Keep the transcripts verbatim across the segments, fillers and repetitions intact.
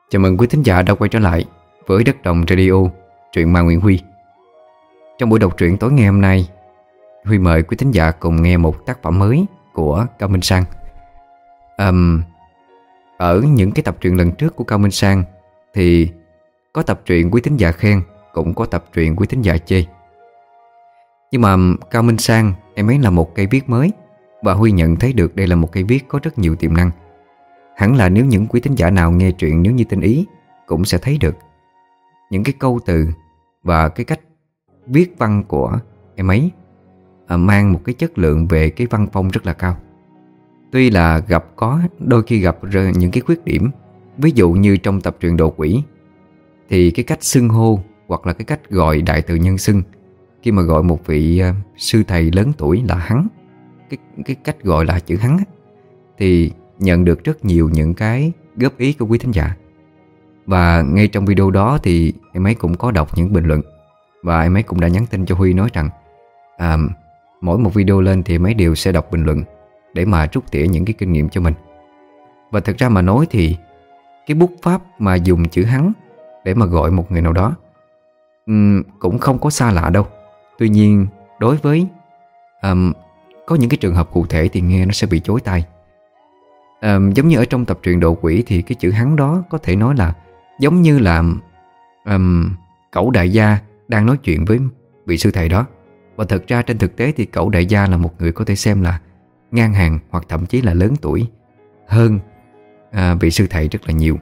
Chào mừng quý thính giả đã quay trở lại với Đất Đồng Radio, truyện ma Nguyễn Huy. Trong buổi đọc truyện tối ngày hôm nay, Huy mời quý thính giả cùng nghe một tác phẩm mới của Cao Minh Sang. um, Ở những cái tập truyện lần trước của Cao Minh Sang thì có tập truyện quý thính giả khen, cũng có tập truyện quý thính giả chê. Nhưng mà Cao Minh Sang em ấy là một cây viết mới, và Huy nhận thấy được đây là một cây viết có rất nhiều tiềm năng. Hẳn là nếu những quý thính giả nào nghe truyện nếu như tinh ý cũng sẽ thấy được những cái câu từ và cái cách viết văn của em ấy à, mang một cái chất lượng về cái văn phong rất là cao. Tuy là gặp có đôi khi gặp những cái khuyết điểm, ví dụ như trong tập truyện Độ Quỷ thì cái cách xưng hô hoặc là cái cách gọi đại từ nhân xưng, khi mà gọi một vị uh, sư thầy lớn tuổi là hắn, cái, cái cách gọi là chữ hắn, thì nhận được rất nhiều những cái góp ý của quý thính giả. Và ngay trong video đó thì em ấy cũng có đọc những bình luận, và em ấy cũng đã nhắn tin cho Huy nói rằng à, mỗi một video lên thì em ấy đều sẽ đọc bình luận để mà rút tỉa những cái kinh nghiệm cho mình. Và thật ra mà nói thì cái bút pháp mà dùng chữ hắn để mà gọi một người nào đó um, cũng không có xa lạ đâu. Tuy nhiên đối với um, có những cái trường hợp cụ thể thì nghe nó sẽ bị chối tai. À, giống như ở trong tập truyện Độ Quỷ thì cái chữ hắn đó có thể nói là giống như là um, cẩu đại gia đang nói chuyện với vị sư thầy đó. Và thật ra trên thực tế thì cẩu đại gia là một người có thể xem là ngang hàng hoặc thậm chí là lớn tuổi hơn à, vị sư thầy rất là nhiều.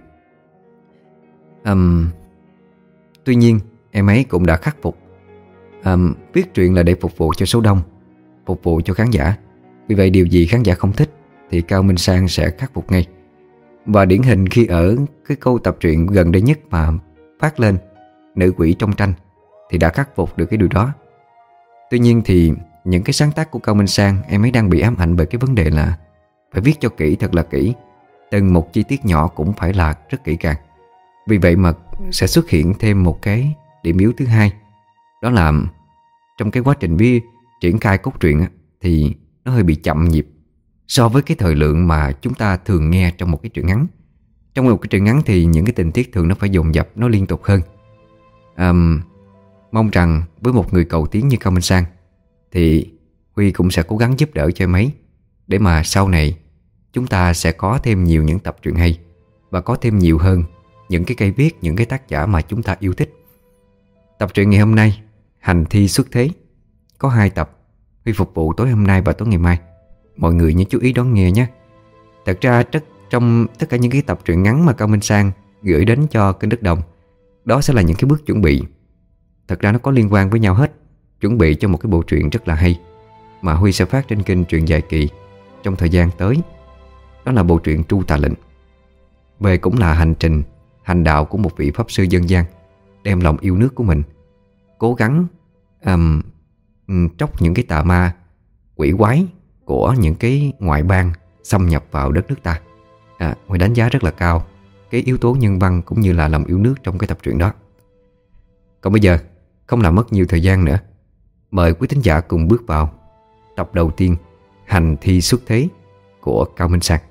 um, Tuy nhiên em ấy cũng đã khắc phục. um, Viết truyện là để phục vụ cho số đông, phục vụ cho khán giả. Vì vậy điều gì khán giả không thích thì Cao Minh Sang sẽ khắc phục ngay. Và điển hình khi ở cái câu tập truyện gần đây nhất mà phát lên, Nữ Quỷ Trong Tranh, thì đã khắc phục được cái điều đó. Tuy nhiên thì những cái sáng tác của Cao Minh Sang, em ấy đang bị ám ảnh bởi cái vấn đề là phải viết cho kỹ, thật là kỹ. Từng một chi tiết nhỏ cũng phải là rất kỹ càng. Vì vậy mà sẽ xuất hiện thêm một cái điểm yếu thứ hai. Đó là trong cái quá trình viết triển khai cốt truyện thì nó hơi bị chậm nhịp so với cái thời lượng mà chúng ta thường nghe trong một cái truyện ngắn. Trong một cái truyện ngắn thì những cái tình tiết thường nó phải dồn dập, nó liên tục hơn. à, Mong rằng với một người cầu tiến như Cao Minh Sang thì Huy cũng sẽ cố gắng giúp đỡ cho em ấy, để mà sau này chúng ta sẽ có thêm nhiều những tập truyện hay, và có thêm nhiều hơn những cái cây viết, những cái tác giả mà chúng ta yêu thích. Tập truyện ngày hôm nay, Hành Thi Xuất Thế, có hai tập, Huy phục vụ tối hôm nay và tối ngày mai. Mọi người nhớ chú ý đón nghe nhé. Thật ra tất, trong tất cả những cái tập truyện ngắn mà Cao Minh Sang gửi đến cho kênh Đất Đồng, đó sẽ là những cái bước chuẩn bị. Thật ra nó có liên quan với nhau hết, chuẩn bị cho một cái bộ truyện rất là hay mà Huy sẽ phát trên kênh Truyện Dài Kỳ trong thời gian tới. Đó là bộ truyện Tru Tà Lệnh, về cũng là hành trình, hành đạo của một vị pháp sư dân gian, đem lòng yêu nước của mình cố gắng um, tróc những cái tà ma quỷ quái của những cái ngoại bang xâm nhập vào đất nước ta. à, Huy đánh giá rất là cao cái yếu tố nhân văn cũng như là lòng yêu nước trong cái tập truyện đó. Còn bây giờ không làm mất nhiều thời gian nữa, mời quý thính giả cùng bước vào tập đầu tiên, Hành Thi Xuất Thế của Cao Minh Sang.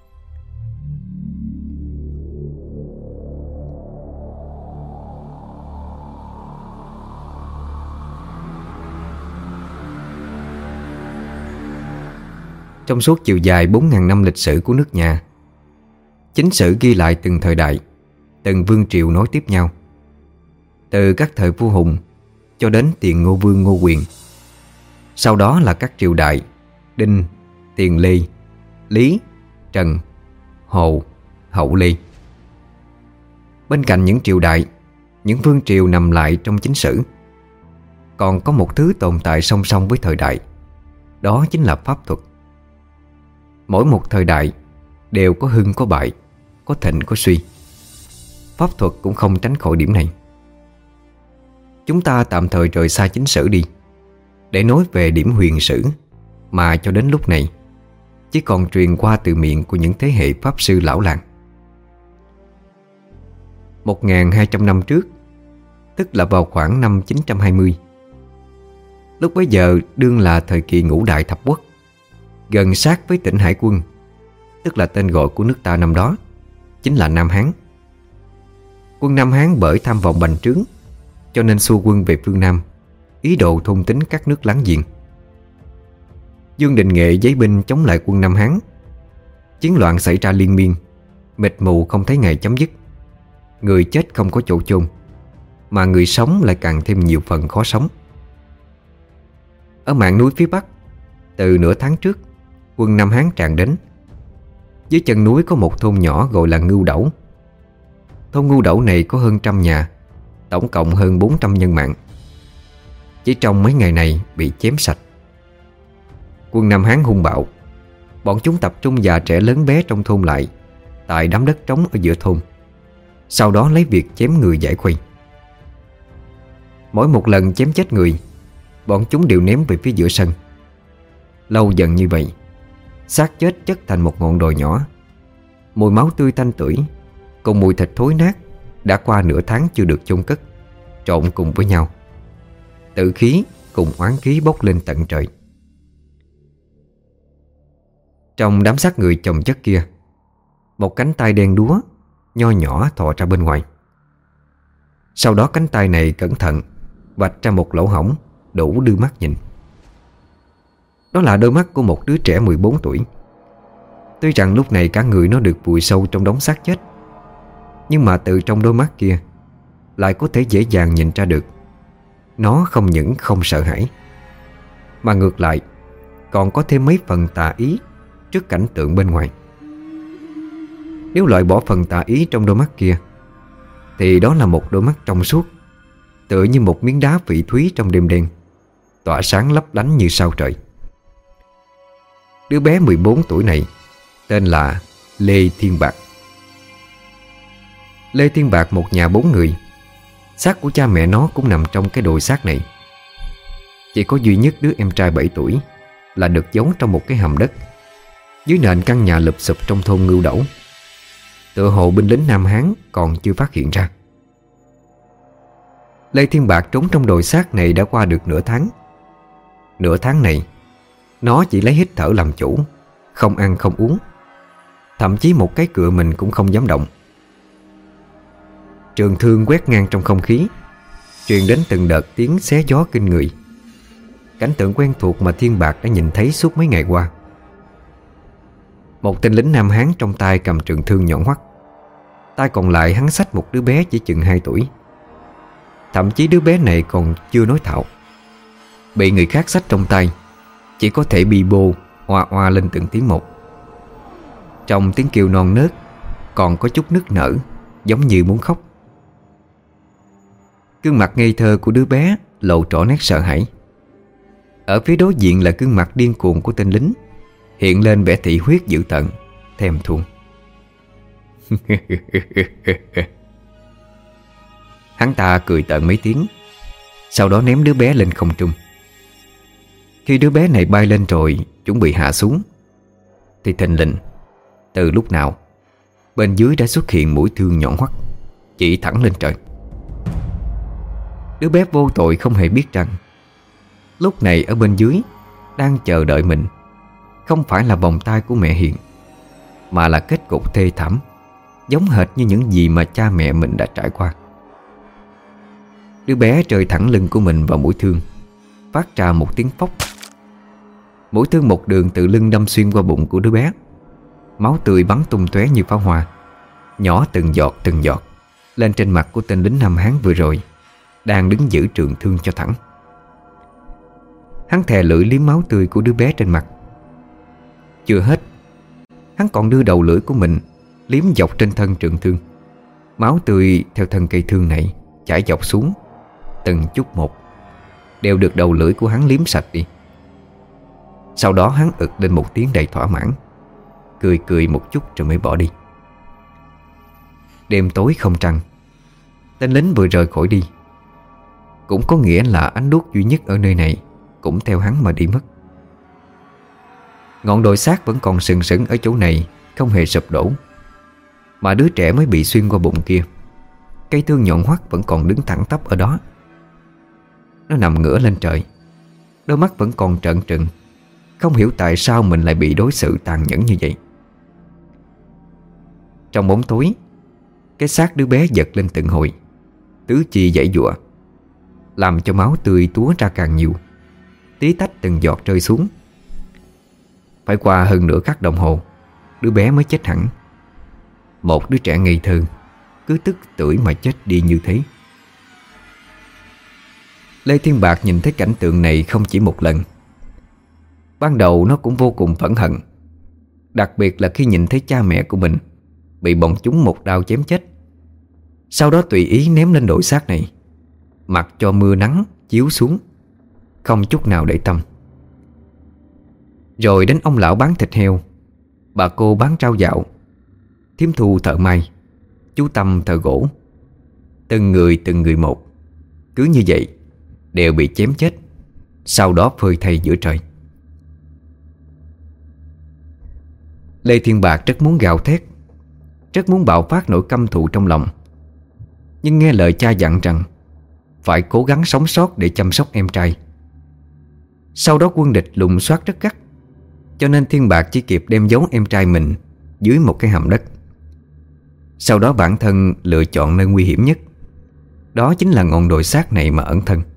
Trong suốt chiều dài bốn nghìn năm lịch sử của nước nhà, chính sử ghi lại từng thời đại, từng vương triều nối tiếp nhau, từ các thời vua Hùng cho đến tiền Ngô Vương Ngô Quyền. Sau đó là các triều đại Đinh, Tiền Lê, Lý, Trần, Hồ, Hậu Lê. Bên cạnh những triều đại, những vương triều nằm lại trong chính sử, còn có một thứ tồn tại song song với thời đại, đó chính là pháp thuật. Mỗi một thời đại đều có hưng có bại, có thịnh có suy. Pháp thuật cũng không tránh khỏi điểm này. Chúng ta tạm thời rời xa chính sử đi, để nói về điểm huyền sử mà cho đến lúc này chỉ còn truyền qua từ miệng của những thế hệ pháp sư lão làng. Một nghìn hai trăm năm trước, tức là vào khoảng năm chín trăm hai mươi, lúc bấy giờ đương là thời kỳ ngũ đại thập quốc, gần sát với tỉnh Hải Quân, tức là tên gọi của nước ta năm đó, chính là Nam Hán. Quân Nam Hán bởi tham vọng bành trướng cho nên xua quân về phương Nam, ý đồ thôn tính các nước láng giềng. Dương Đình Nghệ giấy binh chống lại quân Nam Hán. Chiến loạn xảy ra liên miên, mịt mù không thấy ngày chấm dứt. Người chết không có chỗ chôn, mà người sống lại càng thêm nhiều phần khó sống. Ở mạn núi phía Bắc, từ nửa tháng trước, quân Nam Hán tràn đến. Dưới chân núi có một thôn nhỏ gọi là Ngưu Đẩu. Thôn Ngưu Đẩu này có hơn trăm nhà, tổng cộng hơn bốn trăm nhân mạng. Chỉ trong mấy ngày này bị chém sạch. Quân Nam Hán hung bạo. Bọn chúng tập trung già trẻ lớn bé trong thôn lại tại đám đất trống ở giữa thôn, sau đó lấy việc chém người giải khuây. Mỗi một lần chém chết người, bọn chúng đều ném về phía giữa sân. Lâu dần như vậy, xác chết chất thành một ngọn đồi nhỏ. Mùi máu tươi tanh tưởi cùng mùi thịt thối nát đã qua nửa tháng chưa được chôn cất trộn cùng với nhau. Tử khí cùng oán khí bốc lên tận trời. Trong đám xác người chồng chất kia, một cánh tay đen đúa nho nhỏ thò ra bên ngoài. Sau đó cánh tay này cẩn thận vạch ra một lỗ hổng đủ đưa mắt nhìn. Đó là đôi mắt của một đứa trẻ mười bốn tuổi. Tuy rằng lúc này cả người nó được vùi sâu trong đống xác chết, nhưng mà từ trong đôi mắt kia lại có thể dễ dàng nhìn ra được nó không những không sợ hãi, mà ngược lại còn có thêm mấy phần tà ý trước cảnh tượng bên ngoài. Nếu loại bỏ phần tà ý trong đôi mắt kia, thì đó là một đôi mắt trong suốt, tựa như một miếng đá phỉ thúy trong đêm đen, tỏa sáng lấp lánh như sao trời. Đứa bé mười bốn tuổi này tên là Lê Thiên Bạc. Lê Thiên Bạc một nhà bốn người. Xác của cha mẹ nó cũng nằm trong cái đồi xác này. Chỉ có duy nhất đứa em trai bảy tuổi là được giấu trong một cái hầm đất dưới nền căn nhà lụp xụp trong thôn Ngưu Đẩu. Tựa hồ binh lính Nam Hán còn chưa phát hiện ra. Lê Thiên Bạc trốn trong đồi xác này đã qua được nửa tháng. Nửa tháng này nó chỉ lấy hít thở làm chủ, không ăn không uống, thậm chí một cái cựa mình cũng không dám động. Trường thương quét ngang trong không khí, truyền đến từng đợt tiếng xé gió kinh người. Cảnh tượng quen thuộc mà Thiên Bạc đã nhìn thấy suốt mấy ngày qua. Một tên lính Nam Hán trong tay cầm trường thương nhọn hoắt, tay còn lại hắn xách một đứa bé chỉ chừng hai tuổi. Thậm chí đứa bé này còn chưa nói thạo, bị người khác xách trong tay, chỉ có thể bi bô oa oa lên từng tiếng một. Trong tiếng kêu non nớt còn có chút nức nở, giống như muốn khóc. Gương mặt ngây thơ của đứa bé lộ rõ nét sợ hãi. Ở phía đối diện là gương mặt điên cuồng của tên lính, hiện lên vẻ thị huyết dữ tợn, thèm thuồng. Hắn ta cười tợn mấy tiếng, sau đó ném đứa bé lên không trung. Khi đứa bé này bay lên rồi chuẩn bị hạ xuống, thì thình lình từ lúc nào bên dưới đã xuất hiện mũi thương nhọn hoắt chỉ thẳng lên trời. Đứa bé vô tội không hề biết rằng lúc này ở bên dưới đang chờ đợi mình không phải là vòng tay của mẹ Hiền, mà là kết cục thê thảm, giống hệt như những gì mà cha mẹ mình đã trải qua. Đứa bé rơi thẳng lưng của mình vào mũi thương, phát ra một tiếng phốc. Mũi thương một đường từ lưng đâm xuyên qua bụng của đứa bé. Máu tươi bắn tung tóe như pháo hoa, nhỏ từng giọt từng giọt lên trên mặt của tên lính Nam Hán vừa rồi đang đứng giữ trường thương cho thẳng. Hắn thè lưỡi liếm máu tươi của đứa bé trên mặt. Chưa hết, hắn còn đưa đầu lưỡi của mình liếm dọc trên thân trường thương. Máu tươi theo thân cây thương này chảy dọc xuống, từng chút một đều được đầu lưỡi của hắn liếm sạch đi. Sau đó hắn ực lên một tiếng đầy thỏa mãn, cười cười một chút rồi mới bỏ đi. Đêm tối không trăng, tên lính vừa rời khỏi đi, cũng có nghĩa là ánh đuốc duy nhất ở nơi này cũng theo hắn mà đi mất. Ngọn đồi xác vẫn còn sừng sững ở chỗ này, không hề sụp đổ, mà đứa trẻ mới bị xuyên qua bụng kia, cây thương nhọn hoắt vẫn còn đứng thẳng tắp ở đó. Nó nằm ngửa lên trời, đôi mắt vẫn còn trợn trừng, không hiểu tại sao mình lại bị đối xử tàn nhẫn như vậy. Trong bóng tối, cái xác đứa bé giật lên từng hồi, tứ chi giãy giụa, làm cho máu tươi túa ra càng nhiều, tí tách từng giọt rơi xuống. Phải qua hơn nửa khắc đồng hồ, đứa bé mới chết hẳn. Một đứa trẻ ngây thơ cứ tức tưởi mà chết đi như thế. Lê Thiên Bạc nhìn thấy cảnh tượng này không chỉ một lần. Ban đầu nó cũng vô cùng phẫn hận, đặc biệt là khi nhìn thấy cha mẹ của mình bị bọn chúng một đao chém chết, sau đó tùy ý ném lên đồi xác này, mặc cho mưa nắng chiếu xuống, không chút nào để tâm. Rồi đến ông lão bán thịt heo, bà cô bán rau dạo, thím Thu thợ may, chú Tâm thợ gỗ. Từng người từng người một, cứ như vậy đều bị chém chết, sau đó phơi thây giữa trời. Lê Thiên Bạc rất muốn gào thét, rất muốn bạo phát nỗi căm thù trong lòng, nhưng nghe lời cha dặn rằng phải cố gắng sống sót để chăm sóc em trai. Sau đó quân địch lùng soát rất gắt, cho nên Thiên Bạc chỉ kịp đem giấu em trai mình dưới một cái hầm đất. Sau đó bản thân lựa chọn nơi nguy hiểm nhất, đó chính là ngọn đồi xác này mà ẩn thân.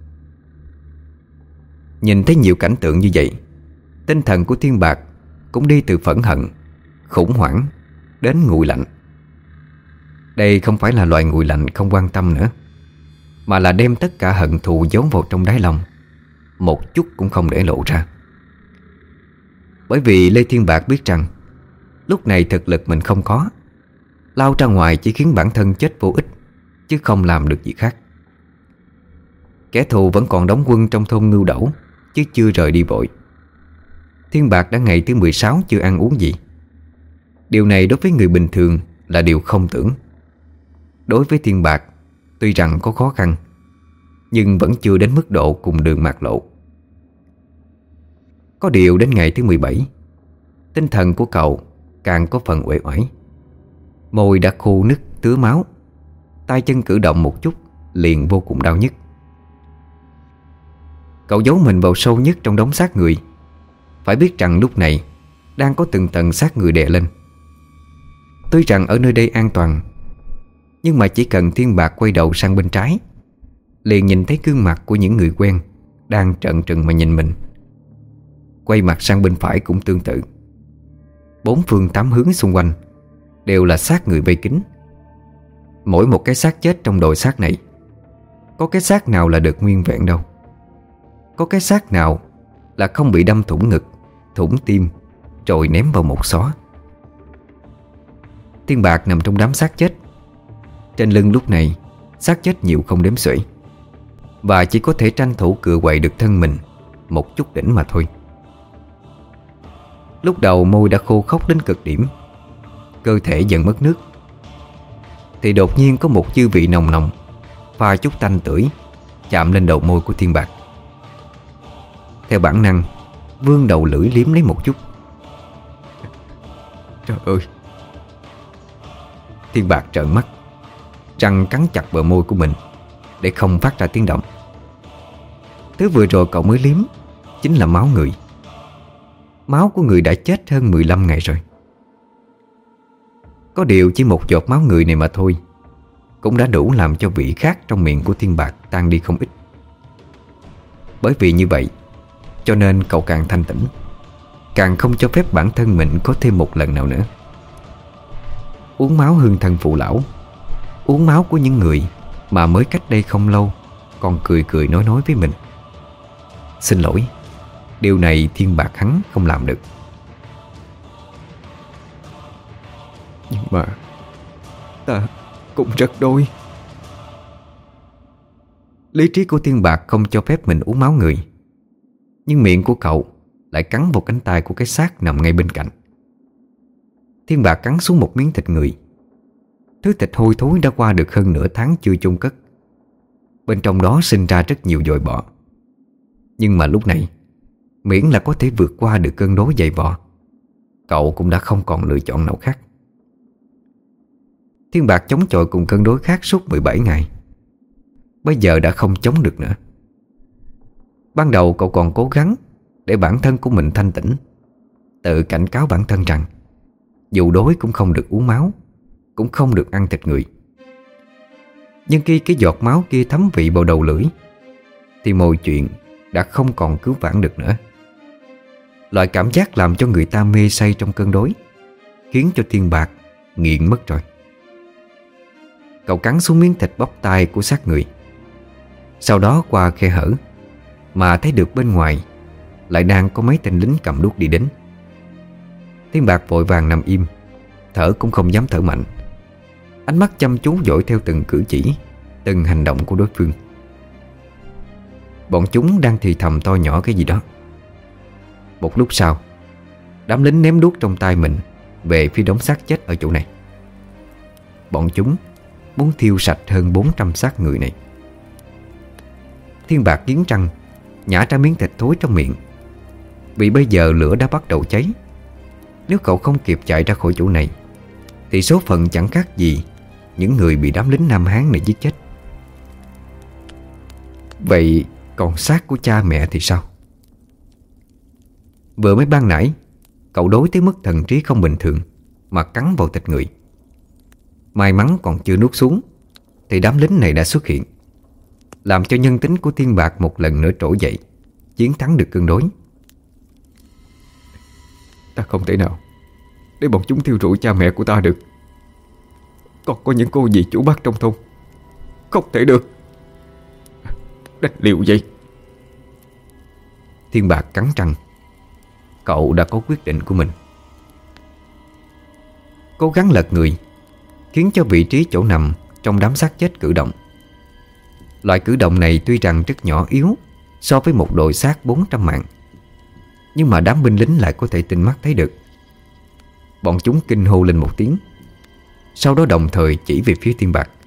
Nhìn thấy nhiều cảnh tượng như vậy, tinh thần của Thiên Bạc cũng đi từ phẫn hận, khủng hoảng đến nguội lạnh. Đây không phải là loài nguội lạnh không quan tâm nữa, mà là đem tất cả hận thù giấu vào trong đáy lòng, một chút cũng không để lộ ra. Bởi vì Lê Thiên Bạc biết rằng lúc này thực lực mình không có, lao ra ngoài chỉ khiến bản thân chết vô ích, chứ không làm được gì khác. Kẻ thù vẫn còn đóng quân trong thôn Ngưu Đẩu, chứ chưa rời đi vội. Thiên Bạc đã ngày thứ mười sáu chưa ăn uống gì. Điều này đối với người bình thường là điều không tưởng. Đối với Thiên Bạc, tuy rằng có khó khăn, nhưng vẫn chưa đến mức độ cùng đường mạt lộ. Có điều đến ngày thứ mười bảy, tinh thần của cậu càng có phần uể oải. Môi đã khô nứt tứa máu, tay chân cử động một chút liền vô cùng đau nhức. Cậu giấu mình vào sâu nhất trong đống xác người. Phải biết rằng lúc này đang có từng tầng xác người đè lên. Tuy rằng ở nơi đây an toàn, nhưng mà chỉ cần Thiên Bạc quay đầu sang bên trái, liền nhìn thấy gương mặt của những người quen đang trợn trừng mà nhìn mình. Quay mặt sang bên phải cũng tương tự. Bốn phương tám hướng xung quanh đều là xác người vây kín. Mỗi một cái xác chết trong đồi xác này, có cái xác nào là được nguyên vẹn đâu. Có cái xác nào là không bị đâm thủng ngực, thủng tim, rồi ném vào một xó. Thiên Bạc nằm trong đám xác chết. Trên lưng lúc này xác chết nhiều không đếm xuể, và chỉ có thể tranh thủ cựa quậy được thân mình một chút đỉnh mà thôi. Lúc đầu môi đã khô khốc đến cực điểm, cơ thể dần mất nước, thì đột nhiên có một dư vị nồng nồng pha chút tanh tưởi chạm lên đầu môi của Thiên Bạc. Theo bản năng, vươn đầu lưỡi liếm lấy một chút. Trời ơi! Thiên Bạc trợn mắt, răng cắn chặt bờ môi của mình để không phát ra tiếng động. Thứ vừa rồi cậu mới liếm chính là máu người. Máu của người đã chết hơn mười lăm ngày rồi. Có điều chỉ một giọt máu người này mà thôi cũng đã đủ làm cho vị khát trong miệng của Thiên Bạc tan đi không ít. Bởi vì như vậy cho nên cậu càng thanh tĩnh, càng không cho phép bản thân mình có thêm một lần nào nữa. Uống máu hương thân phụ lão, uống máu của những người mà mới cách đây không lâu còn cười cười nói nói với mình. Xin lỗi, điều này Thiên Bạc hắn không làm được. Nhưng mà ta cũng rất đói. Lý trí của Thiên Bạc không cho phép mình uống máu người, nhưng miệng của cậu lại cắn vào cánh tay của cái xác nằm ngay bên cạnh. Thiên Bạc cắn xuống một miếng thịt người. Thứ thịt hôi thối đã qua được hơn nửa tháng chưa chôn cất. Bên trong đó sinh ra rất nhiều dồi bọ. Nhưng mà lúc này, miễn là có thể vượt qua được cơn đói dày vò, cậu cũng đã không còn lựa chọn nào khác. Thiên Bạc chống chọi cùng cơn đói khát suốt mười bảy ngày. Bây giờ đã không chống được nữa. Ban đầu cậu còn cố gắng để bản thân của mình thanh tĩnh, tự cảnh cáo bản thân rằng dù đói cũng không được uống máu, cũng không được ăn thịt người. Nhưng khi cái giọt máu kia thấm vị vào đầu lưỡi thì mọi chuyện đã không còn cứu vãn được nữa. Loại cảm giác làm cho người ta mê say trong cơn đói khiến cho Thiên Bạc nghiện mất rồi. Cậu cắn xuống miếng thịt bắp tay của xác người. Sau đó qua khe hở mà thấy được bên ngoài lại đang có mấy tên lính cầm đuốc đi đến. Thiên Bạc vội vàng nằm im, thở cũng không dám thở mạnh, ánh mắt chăm chú dõi theo từng cử chỉ, từng hành động của đối phương. Bọn chúng đang thì thầm to nhỏ cái gì đó. Một lúc sau, đám lính ném đuốc trong tay mình về phía đống xác chết ở chỗ này. Bọn chúng muốn thiêu sạch hơn bốn trăm xác người này. Thiên Bạc nghiến răng, nhả ra miếng thịt thối trong miệng. Vì bây giờ lửa đã bắt đầu cháy. Nếu cậu không kịp chạy ra khỏi chỗ này thì số phận chẳng khác gì những người bị đám lính Nam Hán này giết chết. Vậy còn xác của cha mẹ thì sao? Vừa mới ban nãy cậu đói tới mức thần trí không bình thường mà cắn vào thịt người. May mắn còn chưa nuốt xuống thì đám lính này đã xuất hiện, làm cho nhân tính của Thiên Bạc một lần nữa trỗi dậy, chiến thắng được cơn đói. Ta không thể nào để bọn chúng thiêu rụi cha mẹ của ta được. Còn có những cô dì chủ bác trong thôn, không thể được. Đánh liều vậy. Thiên Bạc cắn răng. Cậu đã có quyết định của mình. Cố gắng lật người, khiến cho vị trí chỗ nằm trong đám xác chết cử động. Loại cử động này tuy rằng rất nhỏ yếu so với một đội xác bốn trăm mạng, nhưng mà đám binh lính lại có thể tinh mắt thấy được. Bọn chúng kinh hô lên một tiếng, sau đó đồng thời chỉ về phía Thiên Bạc.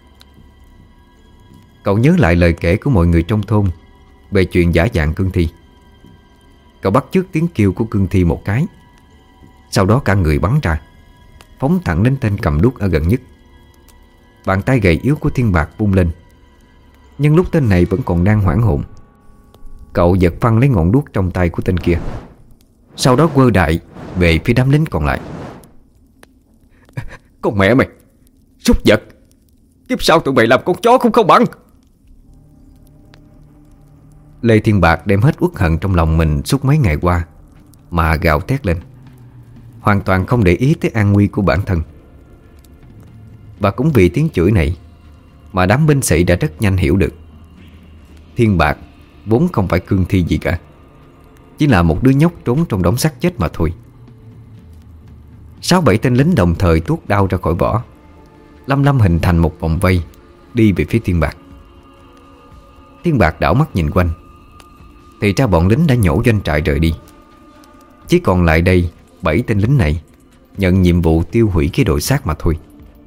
Cậu nhớ lại lời kể của mọi người trong thôn về chuyện giả dạng cương thi. Cậu bắt chước tiếng kêu của cương thi một cái, sau đó cả người bắn ra, phóng thẳng đến tên cầm đuốc ở gần nhất. Bàn tay gầy yếu của Thiên Bạc vung lên, nhưng lúc tên này vẫn còn đang hoảng hồn. Cậu giật phăng lấy ngọn đuốc trong tay của tên kia, sau đó quơ đại về phía đám lính còn lại. Con mẹ mày, súc vật, kiếp sau tụi mày làm con chó cũng không bằng. Lê Thiên Bạc đem hết uất hận trong lòng mình suốt mấy ngày qua mà gào thét lên, hoàn toàn không để ý tới an nguy của bản thân. Và cũng vì tiếng chửi này mà đám binh sĩ đã rất nhanh hiểu được Thiên Bạc vốn không phải cương thi gì cả, chỉ là một đứa nhóc trốn trong đống xác chết mà thôi. Sáu bảy tên lính đồng thời tuốt đao ra khỏi vỏ, lâm lâm hình thành một vòng vây đi về phía Thiên Bạc. Thiên Bạc đảo mắt nhìn quanh thì ra bọn lính đã nhổ doanh trại rời đi. Chỉ còn lại đây bảy tên lính này nhận nhiệm vụ tiêu hủy cái đội xác mà thôi.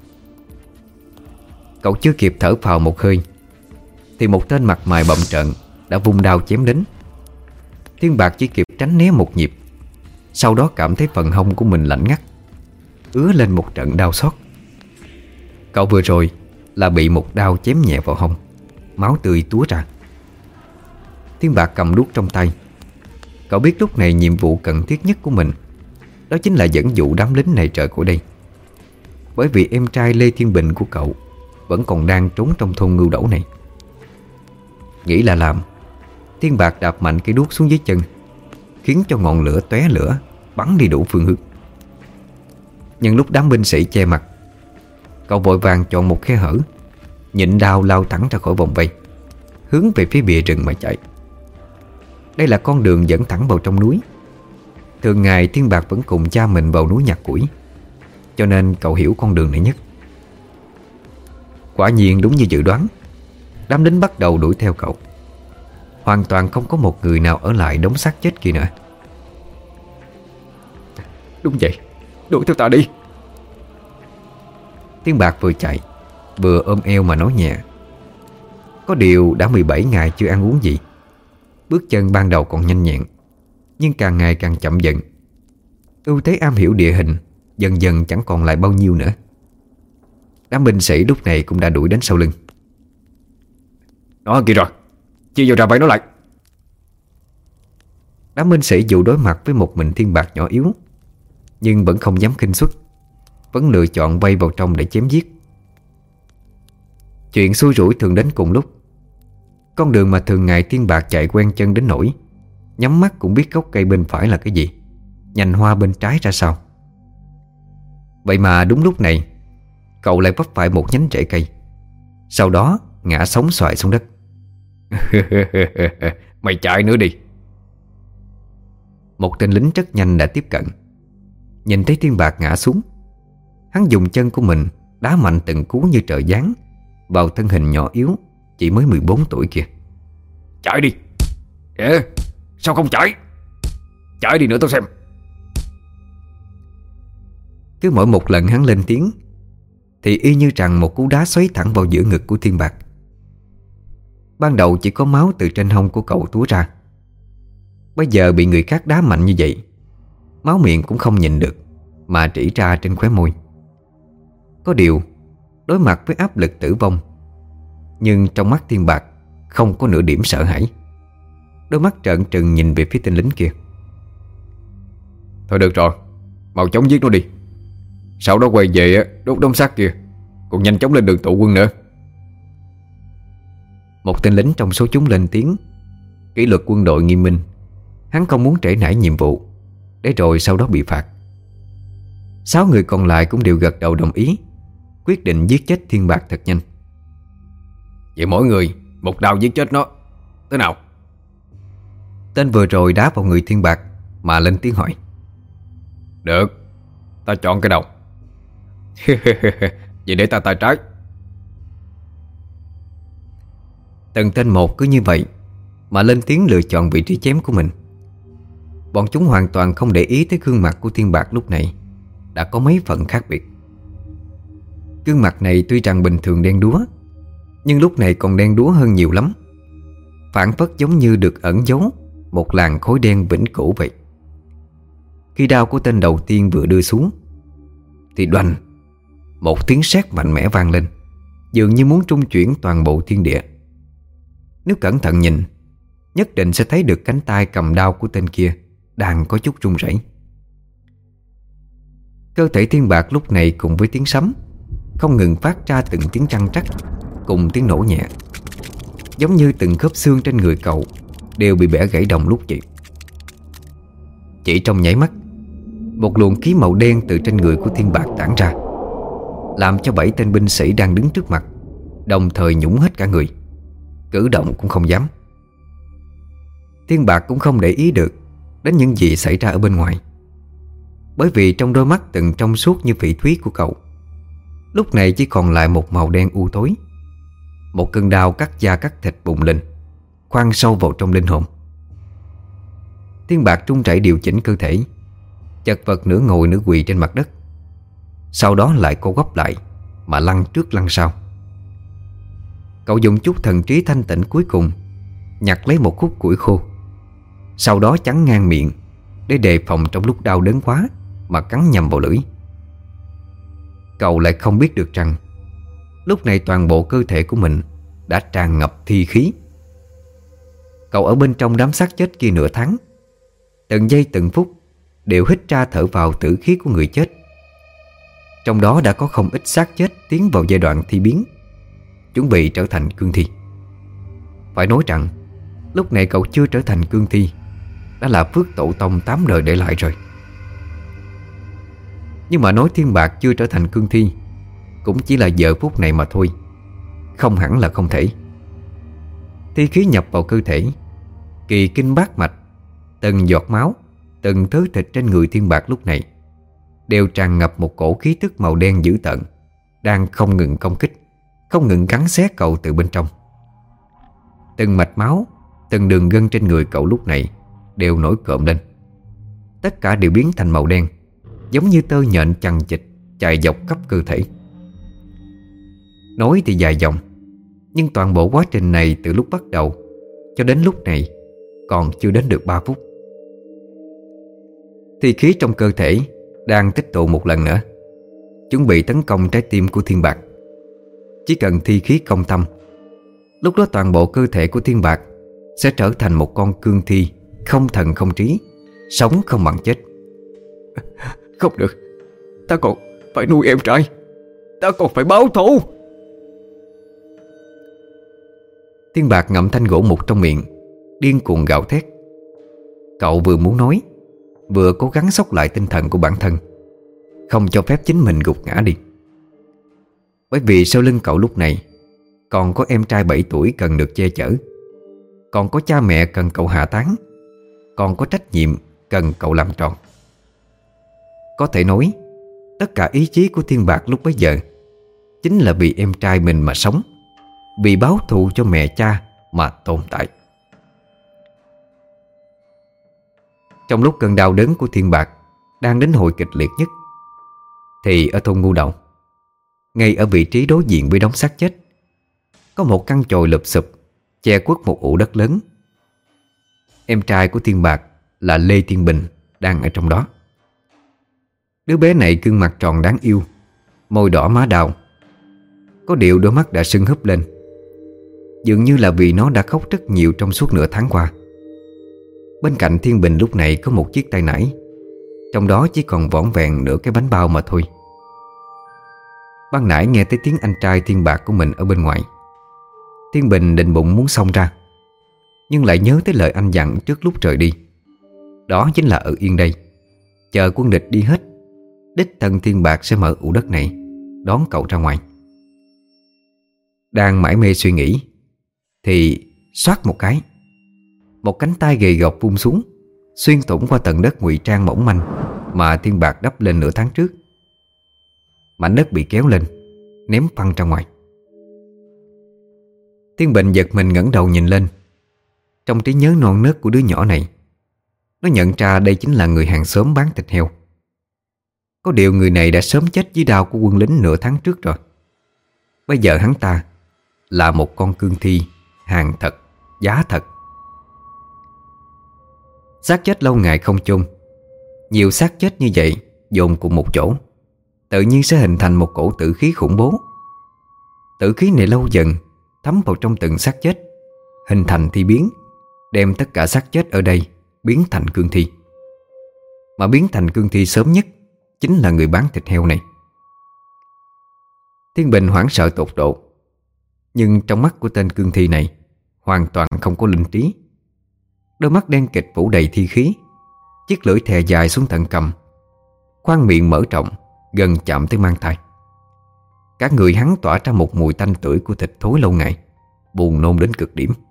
Cậu chưa kịp thở phào một hơi thì một tên mặt mày bậm trợn đã vung đao chém đến. Thiên Bạc chỉ kịp tránh né một nhịp, sau đó cảm thấy phần hông của mình lạnh ngắt, ứa lên một trận đau xót. Cậu vừa rồi là bị một đao chém nhẹ vào hông, máu tươi túa ra. Thiên Bạc cầm đuốc trong tay. Cậu biết lúc này nhiệm vụ cần thiết nhất của mình đó chính là dẫn dụ đám lính này rời khỏi đây, bởi vì em trai Lê Thiên Bình của cậu vẫn còn đang trốn trong thôn Ngưu Đẩu này. Nghĩ là làm, Thiên Bạc đạp mạnh cái đuốc xuống dưới chân, khiến cho ngọn lửa tóe lửa bắn đi đủ phương hướng. Nhưng lúc đám binh sĩ che mặt, cậu vội vàng chọn một khe hở, nhịn đao lao thẳng ra khỏi vòng vây, hướng về phía bìa rừng mà chạy. Đây là con đường dẫn thẳng vào trong núi. Thường ngày Thiên Bạc vẫn cùng cha mình vào núi nhặt củi, cho nên cậu hiểu con đường này nhất. Quả nhiên đúng như dự đoán, đám lính bắt đầu đuổi theo cậu. Hoàn toàn không có một người nào ở lại đống xác chết kia nữa. Đúng vậy, đuổi theo ta đi. Thiên Bạc vừa chạy vừa ôm eo mà nói nhẹ. Có điều đã mười bảy ngày chưa ăn uống gì. Bước chân ban đầu còn nhanh nhẹn, nhưng càng ngày càng chậm dần. Ưu thế am hiểu địa hình dần dần chẳng còn lại bao nhiêu nữa. Đám binh sĩ lúc này cũng đã đuổi đến sau lưng. Nó kìa rồi, chia vào ra bẫy nó lại. Đám binh sĩ dù đối mặt với một mình Thiên Bạc nhỏ yếu, nhưng vẫn không dám khinh suất, vẫn lựa chọn vây vào trong để chém giết. Chuyện xui rủi thường đến cùng lúc. Con đường mà thường ngày Thiên Bạc chạy quen chân đến nỗi nhắm mắt cũng biết gốc cây bên phải là cái gì, nhành hoa bên trái ra sao. Vậy mà đúng lúc này, cậu lại vấp phải một nhánh rễ cây, sau đó ngã sóng xoài xuống đất. Mày chạy nữa đi. Một tên lính rất nhanh đã tiếp cận. Nhìn thấy Thiên Bạc ngã xuống, hắn dùng chân của mình đá mạnh từng cú như trời giáng vào thân hình nhỏ yếu chỉ mới mười bốn tuổi kia. Chạy đi. Ê, sao không chạy? Chạy đi nữa tôi xem. Cứ mỗi một lần hắn lên tiếng thì y như rằng một cú đá xoáy thẳng vào giữa ngực của Thiên Bạc. Ban đầu chỉ có máu từ trên hông của cậu túa ra. Bây giờ bị người khác đá mạnh như vậy, máu miệng cũng không nhìn được mà rỉ ra trên khóe môi. Có điều, đối mặt với áp lực tử vong, nhưng trong mắt Thiên Bạc không có nửa điểm sợ hãi. Đôi mắt trợn trừng nhìn về phía tên lính kia. Thôi được rồi, mau chóng giết nó đi. Sau đó quay về đốt đống xác kia, còn nhanh chóng lên đường tụ quân nữa. Một tên lính trong số chúng lên tiếng. Kỷ luật quân đội nghiêm minh, hắn không muốn trễ nải nhiệm vụ để rồi sau đó bị phạt. Sáu người còn lại cũng đều gật đầu đồng ý, quyết định giết chết Thiên Bạc thật nhanh. Vậy mỗi người một đao giết chết nó, thế nào? Tên vừa rồi đá vào người Thiên Bạc mà lên tiếng hỏi. Được, ta chọn cái đầu. Vậy để ta tay trái. Từng tên một cứ như vậy mà lên tiếng lựa chọn vị trí chém của mình. Bọn chúng hoàn toàn không để ý tới gương mặt của Thiên Bạc lúc này đã có mấy phần khác biệt. Gương mặt này tuy rằng bình thường đen đúa, nhưng lúc này còn đen đúa hơn nhiều lắm, phảng phất giống như được ẩn giấu một làn khói đen vĩnh cửu vậy. Khi đao của tên đầu tiên vừa đưa xuống thì đoành, một tiếng sét mạnh mẽ vang lên, dường như muốn trung chuyển toàn bộ thiên địa. Nếu cẩn thận nhìn, nhất định sẽ thấy được cánh tay cầm đao của tên kia đang có chút run rẩy. Cơ thể Thiên Bạc lúc này cùng với tiếng sấm không ngừng phát ra từng tiếng trăng trắc cùng tiếng nổ nhẹ, giống như từng khớp xương trên người cậu đều bị bẻ gãy đồng lúc vậy. Chỉ trong nháy mắt, một luồng khí màu đen từ trên người của Thiên Bạc tản ra, làm cho bảy tên binh sĩ đang đứng trước mặt đồng thời nhũng hết cả người, cử động cũng không dám. Thiên Bạc cũng không để ý được đến những gì xảy ra ở bên ngoài, bởi vì trong đôi mắt từng trong suốt như phỉ thúy của cậu lúc này chỉ còn lại một màu đen u tối. Một cơn đao cắt da cắt thịt bùng lên, khoan sâu vào trong linh hồn. Thiên Bạc trung chảy điều chỉnh cơ thể, chật vật nửa ngồi nửa quỳ trên mặt đất, sau đó lại co quắp lại mà lăn trước lăn sau. Cậu dùng chút thần trí thanh tịnh cuối cùng nhặt lấy một khúc củi khô, sau đó chắn ngang miệng để đề phòng trong lúc đau đớn quá mà cắn nhầm vào lưỡi. Cậu lại không biết được rằng lúc này toàn bộ cơ thể của mình đã tràn ngập thi khí. Cậu ở bên trong đám xác chết kia nửa tháng, từng giây từng phút đều hít ra thở vào tử khí của người chết. Trong đó đã có không ít xác chết tiến vào giai đoạn thi biến, chuẩn bị trở thành cương thi. Phải nói rằng lúc này cậu chưa trở thành cương thi đã là phước tổ tông tám đời để lại rồi. Nhưng mà nói Thiên Bạc chưa trở thành cương thi cũng chỉ là giờ phút này mà thôi, không hẳn là không thể. Thi khí nhập vào cơ thể, kỳ kinh bát mạch, từng giọt máu, từng thớ thịt trên người Thiên Bạc lúc này đều tràn ngập một cổ khí tức màu đen dữ tợn, đang không ngừng công kích, không ngừng cắn xé cậu từ bên trong. Từng mạch máu, từng đường gân trên người cậu lúc này đều nổi cộm lên, tất cả đều biến thành màu đen, giống như tơ nhện chằng chịt chạy dọc khắp cơ thể. Nói thì dài dòng, nhưng toàn bộ quá trình này từ lúc bắt đầu cho đến lúc này còn chưa đến được ba phút. Thi khí trong cơ thể đang tích tụ một lần nữa, chuẩn bị tấn công trái tim của Thiên Bạc. Chỉ cần thi khí công tâm, lúc đó toàn bộ cơ thể của Thiên Bạc sẽ trở thành một con cương thi không thần không trí, sống không bằng chết. Không được, ta còn phải nuôi em trai, ta còn phải báo thù. Thiên Bạc ngậm thanh gỗ mục trong miệng, điên cuồng gào thét. Cậu vừa muốn nói, vừa cố gắng xốc lại tinh thần của bản thân, không cho phép chính mình gục ngã đi. Bởi vì sau lưng cậu lúc này còn có em trai bảy tuổi cần được che chở, còn có cha mẹ cần cậu hạ táng, còn có trách nhiệm cần cậu làm tròn. Có thể nói, tất cả ý chí của Thiên Bạc lúc bấy giờ chính là vì em trai mình mà sống, vì báo thù cho mẹ cha mà tồn tại. Trong lúc cơn đau đớn của Thiên Bạc đang đến hồi kịch liệt nhất, thì ở thôn Ngu Đậu, ngay ở vị trí đối diện với đống xác chết, có một căn chòi lụp xụp che khuất một ụ đất lớn. Em trai của Thiên Bạc là Lê Thiên Bình đang ở trong đó. Đứa bé này gương mặt tròn đáng yêu, môi đỏ má đào. Có điều đôi mắt đã sưng húp lên, dường như là vì nó đã khóc rất nhiều trong suốt nửa tháng qua. Bên cạnh Thiên Bình lúc này có một chiếc tay nải, trong đó chỉ còn vỏn vẹn nửa cái bánh bao mà thôi. Ban nãy nghe thấy tiếng anh trai Thiên Bạc của mình ở bên ngoài, Thiên Bình định bụng muốn xông ra, nhưng lại nhớ tới lời anh dặn trước lúc rời đi. Đó chính là ở yên đây, chờ quân địch đi hết, đích thân Thiên Bạc sẽ mở ụ đất này đón cậu ra ngoài. Đang mải mê suy nghĩ thì xoát một cái, một cánh tay gầy gộc vung xuống, xuyên thủng qua tầng đất ngụy trang mỏng manh mà Thiên Bạc đắp lên nửa tháng trước. Mảnh đất bị kéo lên, ném phăng ra ngoài. Thiên Bình giật mình ngẩng đầu nhìn lên. Trong trí nhớ non nớt của đứa nhỏ này, nó nhận ra đây chính là người hàng xóm bán thịt heo. Có điều người này đã sớm chết dưới đao của quân lính nửa tháng trước rồi. Bây giờ hắn ta là một con cương thi, hàng thật, giá thật. Xác chết lâu ngày không chôn, nhiều xác chết như vậy dồn cùng một chỗ, tự nhiên sẽ hình thành một cổ tử khí khủng bố. Tử khí này lâu dần thấm vào trong từng xác chết, hình thành thi biến, đem tất cả xác chết ở đây biến thành cương thi. Mà biến thành cương thi sớm nhất chính là người bán thịt heo này. Thiên Bình hoảng sợ tột độ, nhưng trong mắt của tên cương thi này hoàn toàn không có linh trí. Đôi mắt đen kịch phủ đầy thi khí, chiếc lưỡi thè dài xuống tận cằm, khoang miệng mở rộng gần chạm tới mang thai. Cả người hắn tỏa ra một mùi tanh tưởi của thịt thối lâu ngày, buồn nôn đến cực điểm.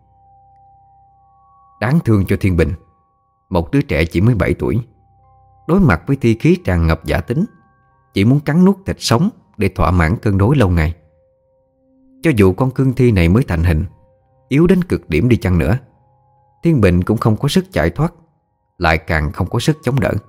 Đáng thương cho Thiên Bình, một đứa trẻ chỉ mới bảy tuổi, đối mặt với thi khí tràn ngập dã tính, chỉ muốn cắn nuốt thịt sống để thỏa mãn cơn đói lâu ngày. Cho dù con cương thi này mới thành hình, yếu đến cực điểm đi chăng nữa, Thiên Bình cũng không có sức chạy thoát, lại càng không có sức chống đỡ.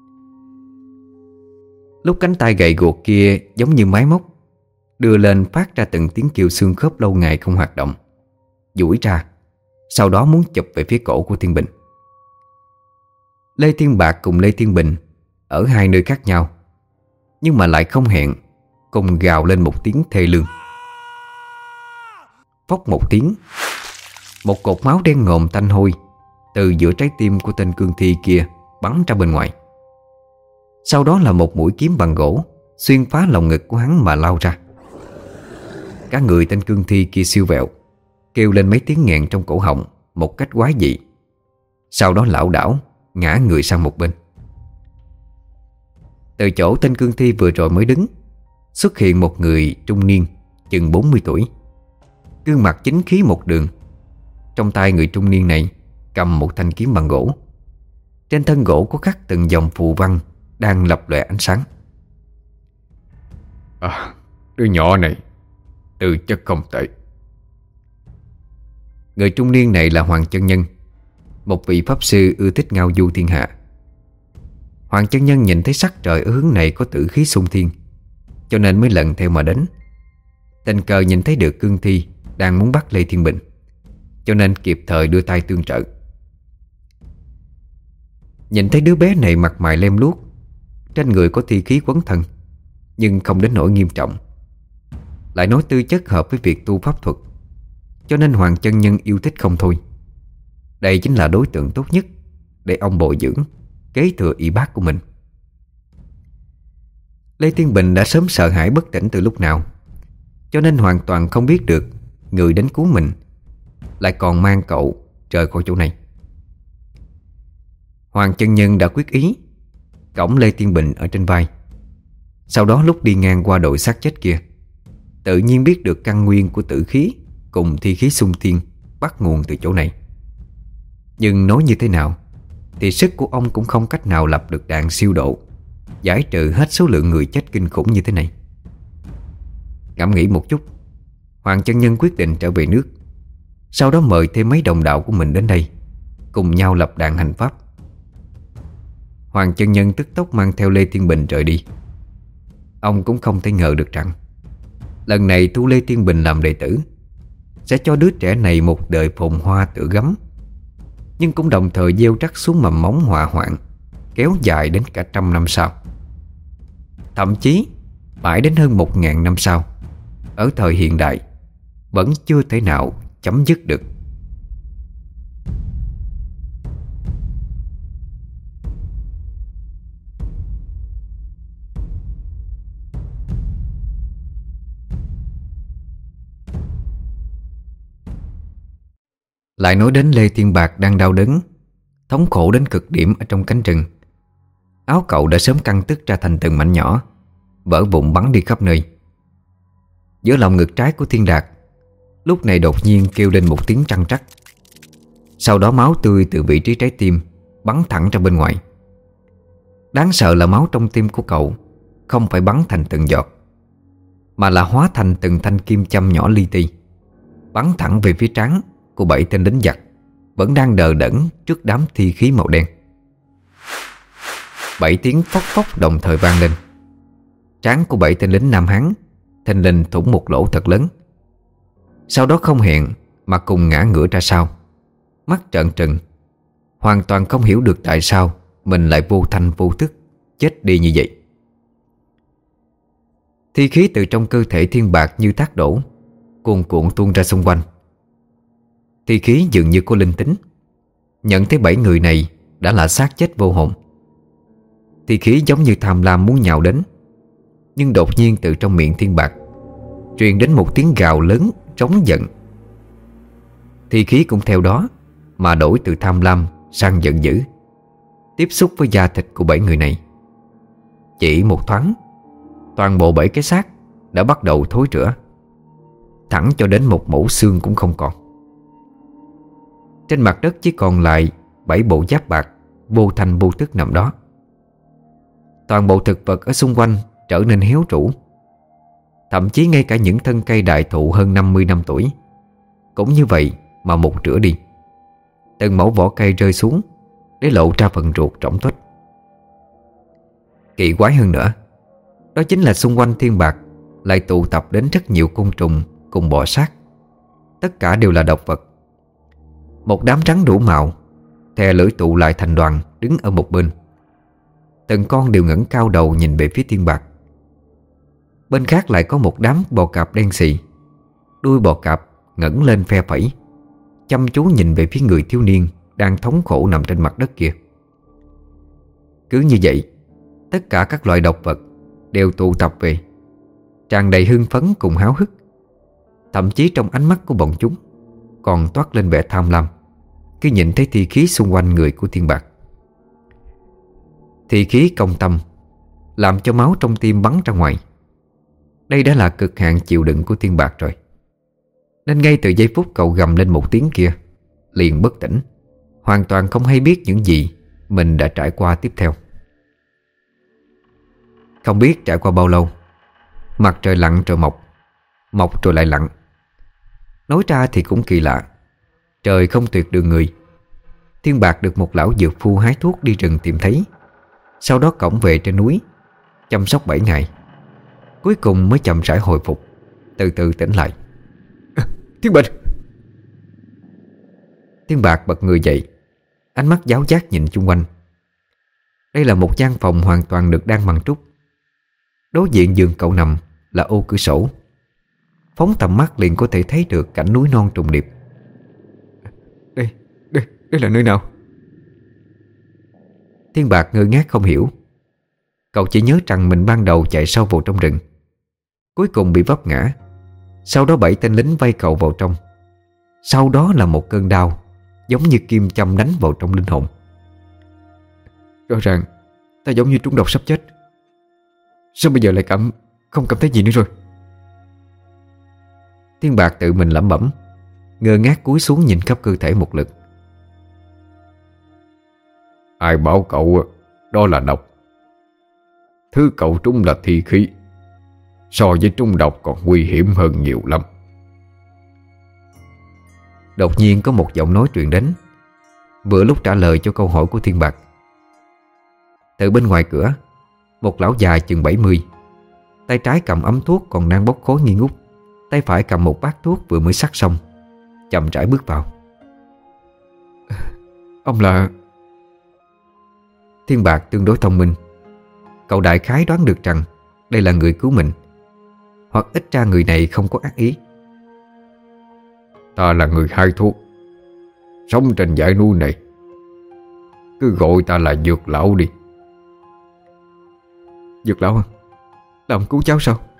Lúc cánh tay gầy guộc kia giống như máy móc đưa lên phát ra từng tiếng kêu xương khớp lâu ngày không hoạt động, duỗi ra, sau đó muốn chụp về phía cổ của Thiên Bình. Lê Thiên Bạc cùng Lê Thiên Bình ở hai nơi khác nhau, nhưng mà lại không hẹn cùng gào lên một tiếng thê lương. Phốc một tiếng, một cột máu đen ngòm tanh hôi từ giữa trái tim của tên cương thi kia bắn ra bên ngoài. Sau đó là một mũi kiếm bằng gỗ xuyên phá lồng ngực của hắn mà lao ra. Cả người tên cương thi kia siêu vẹo, kêu lên mấy tiếng nghẹn trong cổ họng một cách quái dị. Sau đó lảo đảo ngã người sang một bên. Từ chỗ tên cương thi vừa rồi mới đứng, xuất hiện một người trung niên chừng bốn mươi tuổi, gương mặt chính khí một đường. Trong tay người trung niên này cầm một thanh kiếm bằng gỗ. Trên thân gỗ có khắc từng dòng phù văn đang lập lòe ánh sáng. À, đứa nhỏ này tư chất không tệ. Người trung niên này là Hoàng Chân Nhân, một vị pháp sư ưa thích ngao du thiên hạ. Hoàng Chân Nhân nhìn thấy sắc trời ở hướng này có tử khí xung thiên, cho nên mới lần theo mà đến. Tình cờ nhìn thấy được cương thi đang muốn bắt Lê Thiên Bình, cho nên kịp thời đưa tay tương trợ. Nhìn thấy đứa bé này mặt mày lem luốc, trên người có thi khí quấn thân, nhưng không đến nỗi nghiêm trọng, lại nói tư chất hợp với việc tu pháp thuật, cho nên Hoàng Chân Nhân yêu thích không thôi. Đây chính là đối tượng tốt nhất để ông bồi dưỡng, kế thừa y bác của mình. Lê Thiên Bình đã sớm sợ hãi bất tỉnh từ lúc nào, cho nên hoàn toàn không biết được người đến cứu mình lại còn mang cậu rời khỏi chỗ này. Hoàng chân nhân đã quyết ý, cõng Lê Thiên Bình ở trên vai. Sau đó lúc đi ngang qua đội xác chết kia, tự nhiên biết được căn nguyên của tử khí cùng thi khí xung thiên bắt nguồn từ chỗ này. Nhưng nói như thế nào thì sức của ông cũng không cách nào lập được đạn siêu độ giải trừ hết số lượng người chết kinh khủng như thế này. Ngẫm nghĩ một chút, Hoàng chân nhân quyết định trở về nước. Sau đó mời thêm mấy đồng đạo của mình đến đây, cùng nhau lập đàn hành pháp. Hoàng chân nhân tức tốc mang theo Lê Thiên Bình rời đi. Ông cũng không thể ngờ được rằng lần này thu Lê Thiên Bình làm đệ tử sẽ cho đứa trẻ này một đời phồn hoa tựa gấm, nhưng cũng đồng thời gieo rắc xuống mầm móng họa hoạn kéo dài đến cả trăm năm sau. Thậm chí mãi đến hơn một ngàn năm sau, ở thời hiện đại, vẫn chưa thể nào chấm dứt được. Lại nói đến Lê Thiên Bạc đang đau đớn, thống khổ đến cực điểm ở trong cánh rừng. Áo cậu đã sớm căng tức ra thành từng mảnh nhỏ, vỡ vụn bắn đi khắp nơi. Giữa lòng ngực trái của Thiên Đạt lúc này đột nhiên kêu lên một tiếng trăng trắc. Sau đó máu tươi từ vị trí trái tim bắn thẳng ra bên ngoài. Đáng sợ là máu trong tim của cậu không phải bắn thành từng giọt, mà là hóa thành từng thanh kim châm nhỏ li ti, bắn thẳng về phía trán của bảy tên lính giặc vẫn đang đờ đẫn trước đám thi khí màu đen. Bảy tiếng phốc phốc đồng thời vang lên. Trán của bảy tên lính Nam Hán thình lình thủng một lỗ thật lớn. Sau đó không hẹn mà cùng ngã ngửa ra sau, mắt trợn trừng, hoàn toàn không hiểu được tại sao mình lại vô thanh vô tức chết đi như vậy. Thi khí từ trong cơ thể Thiên Bạc như thác đổ, cuồn cuộn tuôn ra xung quanh. Thi khí dường như có linh tính, nhận thấy bảy người này đã là xác chết vô hồn. Thi khí giống như tham lam muốn nhào đến, nhưng đột nhiên từ trong miệng Thiên Bạc truyền đến một tiếng gào lớn trống giận. Thi khí cũng theo đó mà đổi từ tham lam sang giận dữ, tiếp xúc với da thịt của bảy người này. Chỉ một thoáng, toàn bộ bảy cái xác đã bắt đầu thối rữa, thẳng cho đến một mẩu xương cũng không còn. Trên mặt đất chỉ còn lại bảy bộ giáp bạc vô thanh vô tức nằm đó. Toàn bộ thực vật ở xung quanh trở nên héo rũ. Thậm chí ngay cả những thân cây đại thụ hơn năm mươi năm tuổi cũng như vậy mà mục rửa đi. Từng mẩu vỏ cây rơi xuống để lộ ra phần ruột rỗng tuếch. Kỳ quái hơn nữa, đó chính là xung quanh Thiên Bạc lại tụ tập đến rất nhiều côn trùng cùng bò sát. Tất cả đều là độc vật. Một đám rắn đủ màu thè lưỡi tụ lại thành đoàn, đứng ở một bên. Từng con đều ngẩng cao đầu nhìn về phía Thiên Bạc. Bên khác lại có một đám bò cạp đen xì, đuôi bò cạp ngẩng lên phe phẩy, chăm chú nhìn về phía người thiếu niên đang thống khổ nằm trên mặt đất kia. Cứ như vậy, tất cả các loài độc vật đều tụ tập về, tràn đầy hưng phấn cùng háo hức. Thậm chí trong ánh mắt của bọn chúng còn toát lên vẻ tham lam khi nhìn thấy thi khí xung quanh người của Thiên Bạc. Thi khí công tâm làm cho máu trong tim bắn ra ngoài. Đây đã là cực hạn chịu đựng của Thiên Bạc rồi. Nên ngay từ giây phút cậu gầm lên một tiếng kia, liền bất tỉnh, hoàn toàn không hay biết những gì mình đã trải qua tiếp theo. Không biết trải qua bao lâu, mặt trời lặn rồi mọc, mọc rồi lại lặn. Nói ra thì cũng kỳ lạ, trời không tuyệt đường người. Thiên Bạc được một lão dược phu hái thuốc đi rừng tìm thấy, sau đó cõng về trên núi chăm sóc bảy ngày, cuối cùng mới chậm rãi hồi phục, từ từ tỉnh lại. à, Thiên Bạc! Thiên Bạc bật người dậy, ánh mắt giáo giác nhìn chung quanh. Đây là một gian phòng hoàn toàn được đan bằng trúc. Đối diện giường cậu nằm là ô cửa sổ, phóng tầm mắt liền có thể thấy được cảnh núi non trùng điệp. Đây, đây, đây là nơi nào? Thiên Bạc ngơ ngác không hiểu. Cậu chỉ nhớ rằng mình ban đầu chạy sâu vào trong rừng, cuối cùng bị vấp ngã. Sau đó bảy tên lính vây cậu vào trong. sau đó là một cơn đau giống như kim châm đánh vào trong linh hồn. Rõ ràng ta giống như trúng độc sắp chết, sao bây giờ lại cảm không cảm thấy gì nữa rồi? Thiên Bạc tự mình lẩm bẩm, ngơ ngác cúi xuống nhìn khắp cơ thể một lượt. Ai bảo cậu đó là độc? Thứ cậu trúng là thi khí, so với trúng độc còn nguy hiểm hơn nhiều lắm. Đột nhiên có một giọng nói truyền đến, vừa lúc trả lời cho câu hỏi của Thiên Bạc. Từ bên ngoài cửa, một lão già chừng bảy mươi, tay trái cầm ấm thuốc còn đang bốc khói nghi ngút, tay phải cầm một bát thuốc vừa mới sắc xong, chậm rãi bước vào. Ông là... Thiên Bạc tương đối thông minh, cậu đại khái đoán được rằng đây là người cứu mình, hoặc ít ra người này không có ác ý. Ta là người hai thuốc, sống trên dãy núi này, cứ gọi ta là Dược Lão đi. Dược Lão à? Là ông cứu cháu sao?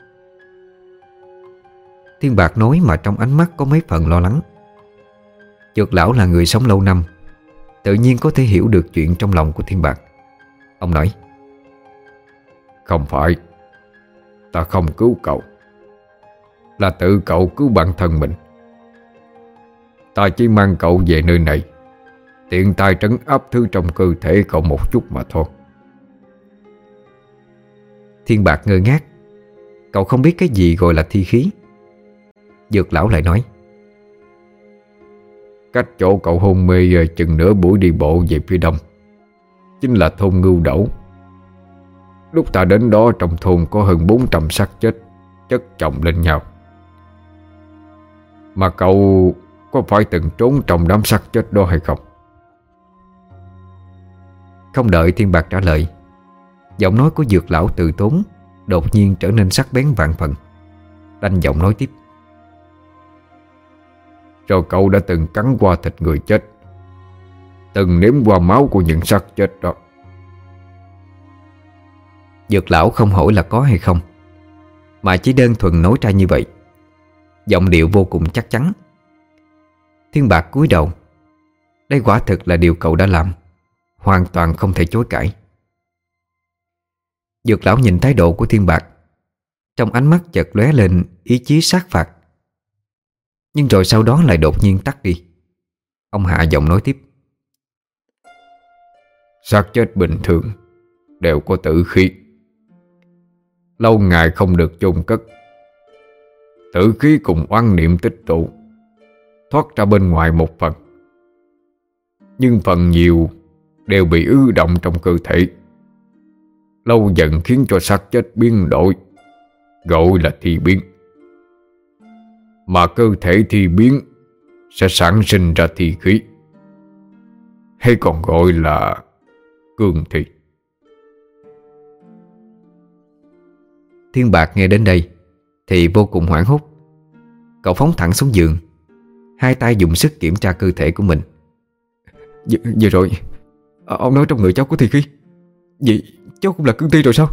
Thiên Bạc nói mà trong ánh mắt có mấy phần lo lắng. Dược Lão là người sống lâu năm, tự nhiên có thể hiểu được chuyện trong lòng của Thiên Bạc. Ông nói: Không phải, ta không cứu cậu, là tự cậu cứu bản thân mình. Ta chỉ mang cậu về nơi này, tiện tay trấn áp thứ trong cơ thể cậu một chút mà thôi. Thiên Bạc ngơ ngác, cậu không biết cái gì gọi là thi khí. Dược Lão lại nói: Cách chỗ cậu hôn mê chừng nửa buổi đi bộ về phía đông chính là thôn Ngưu Đẩu. Lúc ta đến đó, trong thôn có hơn bốn trăm xác chết chất chồng lên nhau. Mà cậu có phải từng trốn trong đám xác chết đó hay không? Không đợi Thiên Bạc trả lời, giọng nói của Dược Lão từ tốn đột nhiên trở nên sắc bén vạn phần, đanh giọng nói tiếp: Rồi cậu đã từng cắn qua thịt người chết, từng nếm qua máu của những xác chết đó. Dược Lão không hỏi là có hay không, mà chỉ đơn thuần nói ra như vậy, giọng điệu vô cùng chắc chắn. Thiên Bạc cúi đầu. Đây quả thực là điều cậu đã làm, hoàn toàn không thể chối cãi. Dược Lão nhìn thái độ của Thiên Bạc, trong ánh mắt chợt lóe lên ý chí sát phạt, nhưng rồi sau đó lại đột nhiên tắt đi. Ông hạ giọng nói tiếp: Xác chết bình thường đều có tử khí, lâu ngày không được chôn cất, tử khí cùng oán niệm tích tụ, thoát ra bên ngoài một phần, nhưng phần nhiều đều bị ứ động trong cơ thể, lâu dần khiến cho xác chết biến đổi, gọi là thi biến. Mà cơ thể thi biến sẽ sản sinh ra thi khí, hay còn gọi là cương thi. Thiên Bạc nghe đến đây thì vô cùng hoảng hốt. Cậu phóng thẳng xuống giường, hai tay dùng sức kiểm tra cơ thể của mình. Vừa, vừa rồi ông nói trong người cháu có thi khí, vậy cháu cũng là cương thi rồi sao?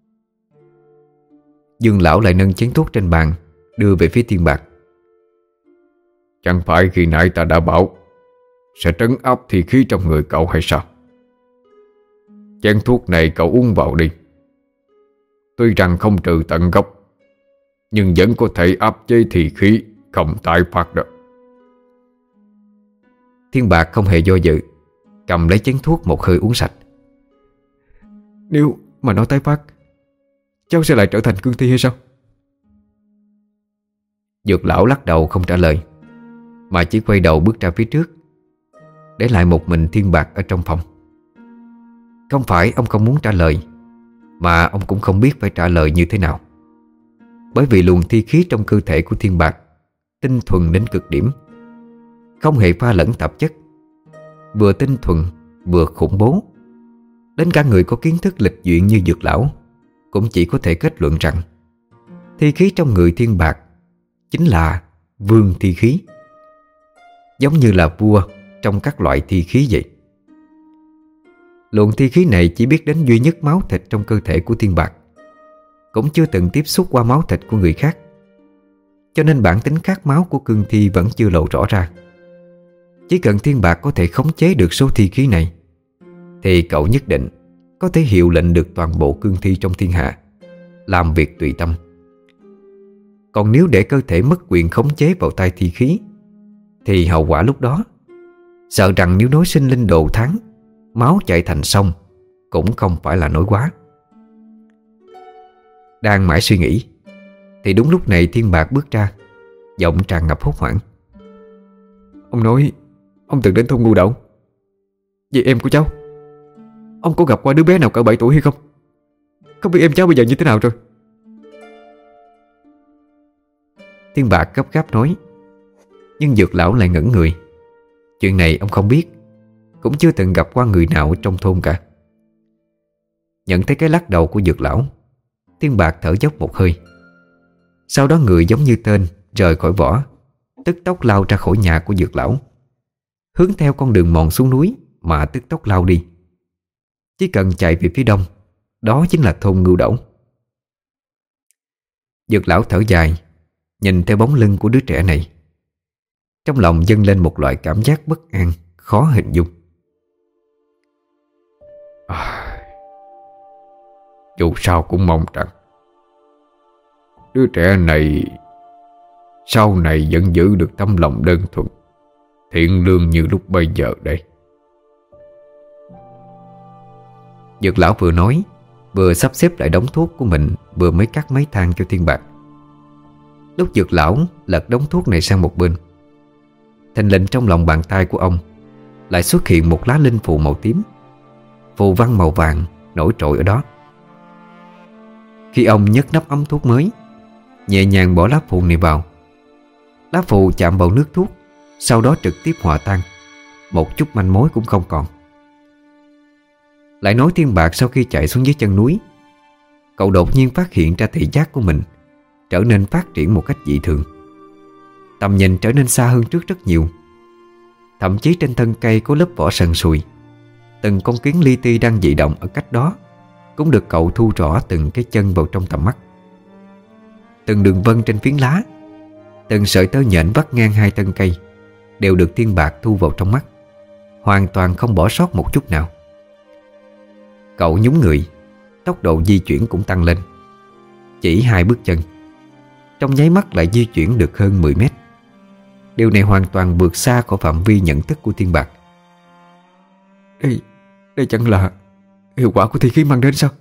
Dương Lão lại nâng chén thuốc trên bàn đưa về phía Thiên Bạc. Chẳng phải khi nãy ta đã bảo sẽ trấn áp thi khí trong người cậu hay sao? Chén thuốc này cậu uống vào đi. Tuy rằng không trừ tận gốc, nhưng vẫn có thể áp chế thi khí không tái phát được. Thiên Bạc không hề do dự, cầm lấy chén thuốc một hơi uống sạch. Nếu mà nó tái phát, cháu sẽ lại trở thành cương thi hay sao? Dược Lão lắc đầu không trả lời, mà chỉ quay đầu bước ra phía trước, để lại một mình Thiên Bạc ở trong phòng. Không phải ông không muốn trả lời, mà ông cũng không biết phải trả lời như thế nào. Bởi vì luồng thi khí trong cơ thể của Thiên Bạc tinh thuần đến cực điểm, không hề pha lẫn tạp chất, vừa tinh thuần vừa khủng bố. Đến cả người có kiến thức lịch duyện như Dược Lão cũng chỉ có thể kết luận rằng thi khí trong người Thiên Bạc chính là vương thi khí, giống như là vua trong các loại thi khí vậy. Luồng thi khí này chỉ biết đến duy nhất máu thịt trong cơ thể của Thiên Bạc, cũng chưa từng tiếp xúc qua máu thịt của người khác. cho nên bản tính khát máu của cương thi vẫn chưa lộ rõ ra. Chỉ cần Thiên Bạc có thể khống chế được số thi khí này thì cậu nhất định có thể hiệu lệnh được toàn bộ cương thi trong thiên hạ, làm việc tùy tâm. Còn nếu để cơ thể mất quyền khống chế vào tay thi khí thì hậu quả lúc đó, sợ rằng nếu nói sinh linh đồ thắng, máu chảy thành sông cũng không phải là nói quá. Đang mãi suy nghĩ thì đúng lúc này Thiên Bạc bước ra, giọng tràn ngập hốt hoảng. Ông nói ông từng đến thôn Ngưu Đậu. Vậy em của cháu, ông có gặp qua đứa bé nào cỡ bảy tuổi hay không? Không biết em cháu bây giờ như thế nào rồi? Thiên Bạc gấp gáp nói, nhưng Dược Lão lại ngẩn người. Chuyện này ông không biết, cũng chưa từng gặp qua người nào ở trong thôn cả. Nhận thấy cái lắc đầu của Dược Lão, Thiên Bạc thở dốc một hơi. Sau đó người giống như tên rời khỏi vỏ, tức tốc lao ra khỏi nhà của Dược Lão, hướng theo con đường mòn xuống núi mà tức tốc lao đi. Chỉ cần chạy về phía đông, đó chính là thôn Ngưu Đậu. Dược Lão thở dài, nhìn theo bóng lưng của đứa trẻ này. Trong lòng dâng lên một loại cảm giác bất an, khó hình dung. À, dù sao cũng mong rằng đứa trẻ này sau này vẫn giữ được tấm lòng đơn thuần, thiện lương như lúc bây giờ đây. Dược Lão vừa nói, vừa sắp xếp lại đống thuốc của mình vừa mới cắt mấy thang cho Thiên Bạc. Lúc Dược Lão lật đống thuốc này sang một bên, thình lình trong lòng bàn tay của ông lại xuất hiện một lá linh phù màu tím, phù văn màu vàng nổi trội ở đó. Khi ông nhấc nắp ấm thuốc mới, nhẹ nhàng bỏ lá phù này vào, lá phù chạm vào nước thuốc, sau đó trực tiếp hòa tan, một chút manh mối cũng không còn. Lại nói Thiên Bạc sau khi chạy xuống dưới chân núi, cậu đột nhiên phát hiện ra thị giác của mình trở nên phát triển một cách dị thường. Tầm nhìn trở nên xa hơn trước rất nhiều. Thậm chí trên thân cây có lớp vỏ sần sùi, từng con kiến li ti đang dị động ở cách đó cũng được cậu thu rõ từng cái chân vào trong tầm mắt. Từng đường vân trên phiến lá, từng sợi tơ nhện vắt ngang hai thân cây đều được Thiên Bạc thu vào trong mắt, hoàn toàn không bỏ sót một chút nào. Cậu nhún người, tốc độ di chuyển cũng tăng lên. Chỉ hai bước chân, trong nháy mắt lại di chuyển được hơn mười mét. Điều này hoàn toàn vượt xa khỏi phạm vi nhận thức của Thiên Bạc. Đây, đây chẳng là hiệu quả của thi khí mang đến sao?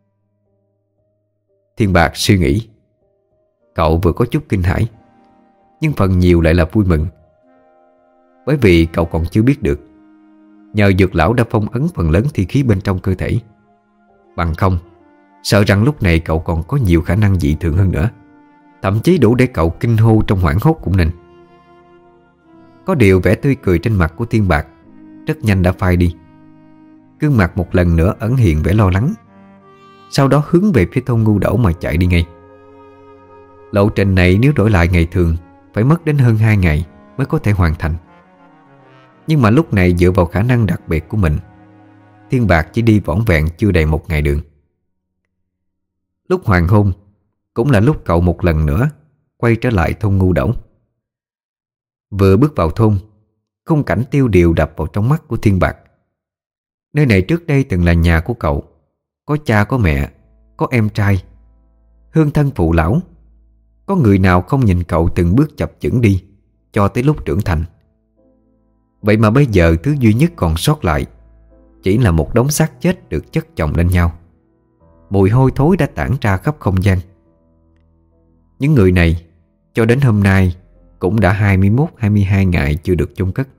Thiên Bạc suy nghĩ. Cậu vừa có chút kinh hãi, nhưng phần nhiều lại là vui mừng. Bởi vì cậu còn chưa biết được, nhờ Dược Lão đã phong ấn phần lớn thi khí bên trong cơ thể. Bằng không, sợ rằng lúc này cậu còn có nhiều khả năng dị thường hơn nữa, thậm chí đủ để cậu kinh hô trong hoảng hốt cũng nên. Có điều vẻ tươi cười trên mặt của Thiên Bạc rất nhanh đã phai đi. Gương mặt một lần nữa ẩn hiện vẻ lo lắng, sau đó hướng về phía thôn Ngưu Đậu mà chạy đi ngay. Lộ trình này nếu đổi lại ngày thường phải mất đến hơn hai ngày mới có thể hoàn thành. Nhưng mà lúc này dựa vào khả năng đặc biệt của mình, Thiên Bạc chỉ đi vỏn vẹn chưa đầy một ngày đường. Lúc hoàng hôn cũng là lúc cậu một lần nữa quay trở lại thôn Ngưu Đậu. Vừa bước vào thôn, khung cảnh tiêu điều đập vào trong mắt của Thiên Bạc. Nơi này trước đây từng là nhà của cậu, có cha có mẹ, có em trai, hương thân phụ lão. Có người nào không nhìn cậu từng bước chập chững đi cho tới lúc trưởng thành. Vậy mà bây giờ thứ duy nhất còn sót lại chỉ là một đống xác chết được chất chồng lên nhau. Mùi hôi thối đã tản ra khắp không gian. Những người này cho đến hôm nay cũng đã hai mươi mốt hai mươi hai ngày chưa được chôn cất.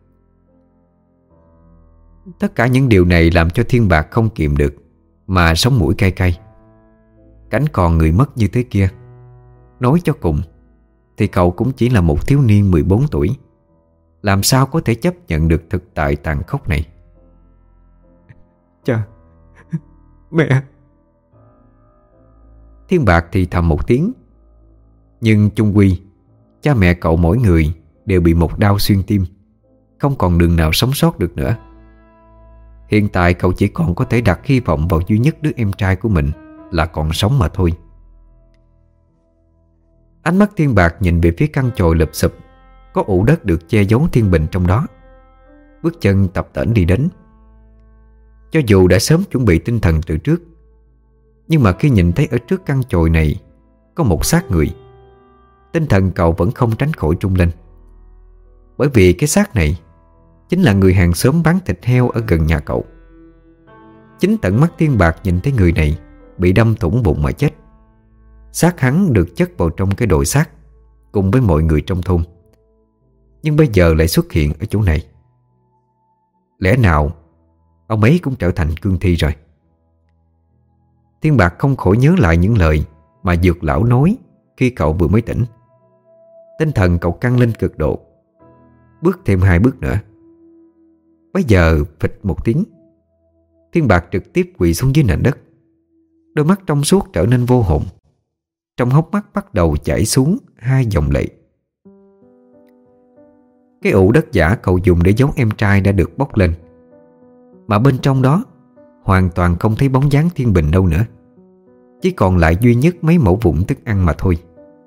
Tất cả những điều này làm cho Thiên Bạc không kiềm được mà sống mũi cay cay. Cảnh còn người mất như thế kia, nói cho cùng thì cậu cũng chỉ là một thiếu niên mười bốn tuổi, làm sao có thể chấp nhận được thực tại tàn khốc này. Cha, mẹ. Thiên Bạc thì thầm một tiếng. Nhưng chung quy cha mẹ cậu mỗi người đều bị một đao xuyên tim, không còn đường nào sống sót được nữa. Hiện tại cậu chỉ còn có thể đặt hy vọng vào duy nhất đứa em trai của mình là còn sống mà thôi. Ánh mắt Thiên Bạc nhìn về phía căn chòi lụp xụp, có ụ đất được che giấu thiên bình trong đó. Bước chân tập tễnh đi đến. Cho dù đã sớm chuẩn bị tinh thần từ trước, nhưng mà khi nhìn thấy ở trước căn chòi này có một xác người, tinh thần cậu vẫn không tránh khỏi trung lên. Bởi vì cái xác này chính là người hàng xóm bán thịt heo ở gần nhà cậu. Chính tận mắt Thiên Bạc nhìn thấy người này bị đâm thủng bụng mà chết. Xác hắn được chất vào trong cái đồi xác cùng với mọi người trong thôn, nhưng bây giờ lại xuất hiện ở chỗ này. Lẽ nào ông ấy cũng trở thành cương thi rồi? Thiên Bạc không khỏi nhớ lại những lời mà Dược lão nói khi cậu vừa mới tỉnh. Tinh thần cậu căng lên cực độ, bước thêm hai bước nữa. Bây giờ phịch một tiếng, Thiên Bạc trực tiếp quỳ xuống dưới nền đất. Đôi mắt trong suốt trở nên vô hồn, trong hốc mắt bắt đầu chảy xuống hai dòng lệ. Cái ụ đất giả cậu dùng để giấu em trai đã được bốc lên, mà bên trong đó hoàn toàn không thấy bóng dáng Thiên Bình đâu nữa. Chỉ còn lại duy nhất mấy mẩu vụn thức ăn mà thôi.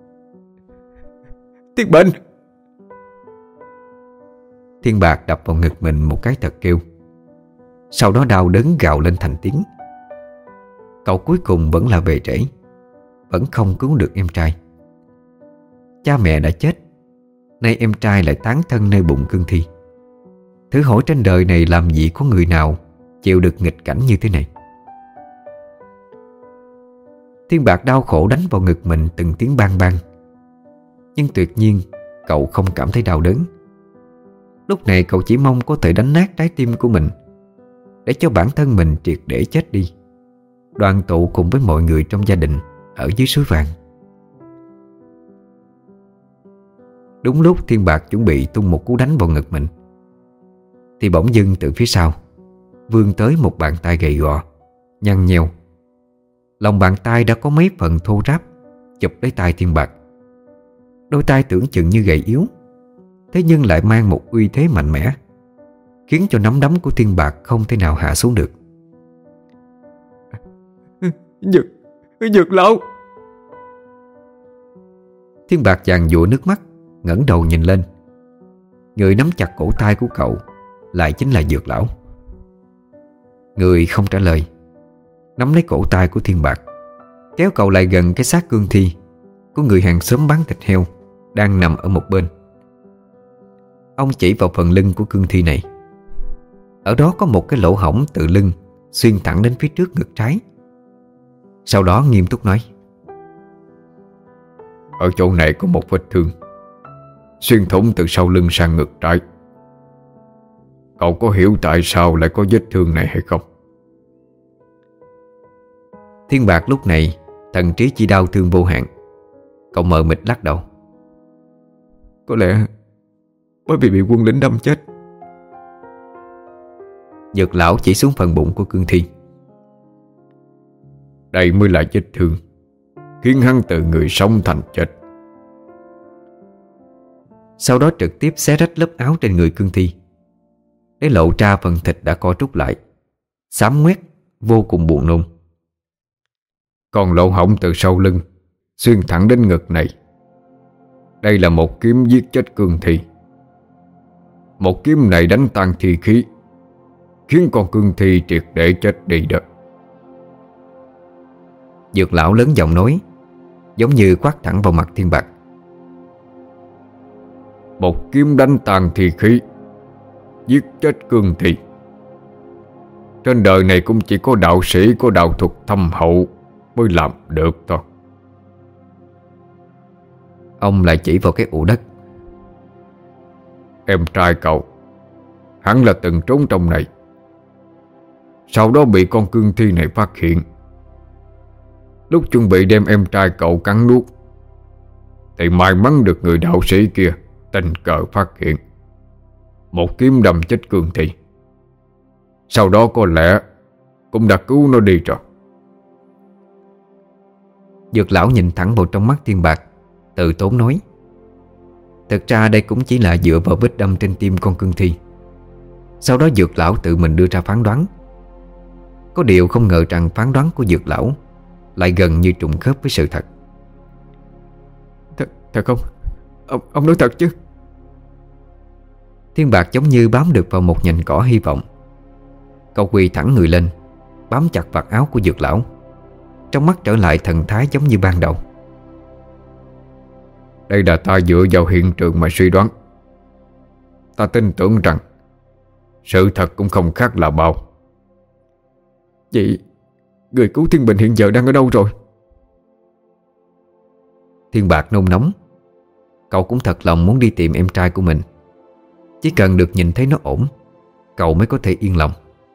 Thiên Bình! Thiên Bạc đập vào ngực mình một cái thật kêu, sau đó đau đớn gào lên thành tiếng. Cậu cuối cùng vẫn là về trễ, vẫn không cứu được em trai. Cha mẹ đã chết, nay em trai lại tán thân nơi bụng cương thi. Thử hỏi trên đời này làm gì có người nào chịu được nghịch cảnh như thế này. Thiên Bạc đau khổ đánh vào ngực mình từng tiếng bang bang, nhưng tuyệt nhiên cậu không cảm thấy đau đớn. Lúc này cậu chỉ mong có thể đánh nát trái tim của mình, để cho bản thân mình triệt để chết đi, đoàn tụ cùng với mọi người trong gia đình ở dưới suối vàng. Đúng lúc Thiên Bạc chuẩn bị tung một cú đánh vào ngực mình, thì bỗng dưng từ phía sau vươn tới một bàn tay gầy gò, nhăn nheo. Lòng bàn tay đã có mấy phần thô ráp chụp lấy tay Thiên Bạc. Đôi tay tưởng chừng như gầy yếu, thế nhưng lại mang một uy thế mạnh mẽ, khiến cho nắm đấm của Thiên Bạc không thể nào hạ xuống được. Dược, Dược lão! Thiên Bạc giàn giụa nước mắt, ngẩng đầu nhìn lên. Người nắm chặt cổ tay của cậu lại chính là Dược lão. Người không trả lời, nắm lấy cổ tay của Thiên Bạc, kéo cậu lại gần cái xác cương thi của người hàng xóm bán thịt heo đang nằm ở một bên. Ông chỉ vào phần lưng của cương thi này. Ở đó có một cái lỗ hổng từ lưng xuyên thẳng đến phía trước ngực trái. Sau đó nghiêm túc nói, ở chỗ này có một vết thương xuyên thủng từ sau lưng sang ngực trái. Cậu có hiểu tại sao lại có vết thương này hay không? Thiên Bạc lúc này thần trí chỉ đau thương vô hạn. Cậu mờ mịt lắc đầu. Có lẽ bởi vì bị quân lính đâm chết. Dược lão chỉ xuống phần bụng của cương thi. Đây mới là vết thương khiến hắn từ người sống thành chết. Sau đó trực tiếp xé rách lớp áo trên người cương thi, để lộ ra phần thịt đã co rút lại, xám ngoét, vô cùng buồn nôn. Còn lỗ hổng từ sau lưng xuyên thẳng đến ngực này, đây là một kiếm giết chết cương thi. Một kiếm này đánh tan thi khí, khiến con cương thi triệt để chết đi đó. Dược lão lớn giọng nói, giống như quát thẳng vào mặt Thiên Bạc. Một kiếm đánh tan thi khí, giết chết cương thi. Trên đời này cũng chỉ có đạo sĩ có đạo thuật thâm hậu mới làm được thôi. Ông lại chỉ vào cái ụ đất. Em trai cậu hắn là từng trốn trong này, sau đó bị con cương thi này phát hiện. Lúc chuẩn bị đem em trai cậu cắn nuốt, thì may mắn được người đạo sĩ kia tình cờ phát hiện, một kiếm đâm chết cương thi. Sau đó có lẽ cũng đã cứu nó đi rồi. Dược lão nhìn thẳng vào trong mắt Thiên Bạc, tự tốn nói, thực ra đây cũng chỉ là dựa vào vết đâm trên tim con cương thi. Sau đó Dược lão tự mình đưa ra phán đoán. Có điều không ngờ rằng phán đoán của Dược lão lại gần như trùng khớp với sự thật. Thật, Thật không? Ông, ông nói thật chứ? Thiên Bạc giống như bám được vào một nhành cỏ hy vọng. Cậu quỳ thẳng người lên, bám chặt vạt áo của Dược lão, trong mắt trở lại thần thái giống như ban đầu. Đây là ta dựa vào hiện trường mà suy đoán. Ta tin tưởng rằng sự thật cũng không khác là bao. Vậy người cứu Thiên Bình hiện giờ đang ở đâu rồi? Thiên Bạc nôn nóng. Cậu cũng thật lòng muốn đi tìm em trai của mình. Chỉ cần được nhìn thấy nó ổn, cậu mới có thể yên lòng.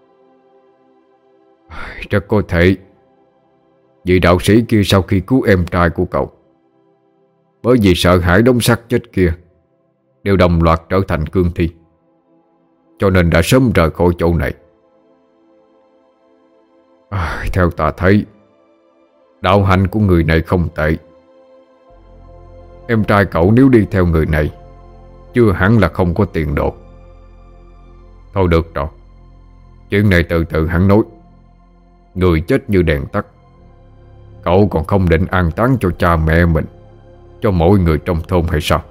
Rất có thể vị đạo sĩ kia sau khi cứu em trai của cậu, bởi vì sợ hãi đống xác chết kia, đều đồng loạt trở thành cương thi, cho nên đã sớm rời khỏi chỗ này. à, Theo ta thấy, đạo hạnh của người này không tệ. Em trai cậu nếu đi theo người này, chưa hẳn là không có tiền đồ. Thôi được rồi, chuyện này từ từ hắn nói. Người chết như đèn tắt, cậu còn không định an táng cho cha mẹ mình, cho mỗi người trong thôn hay sao?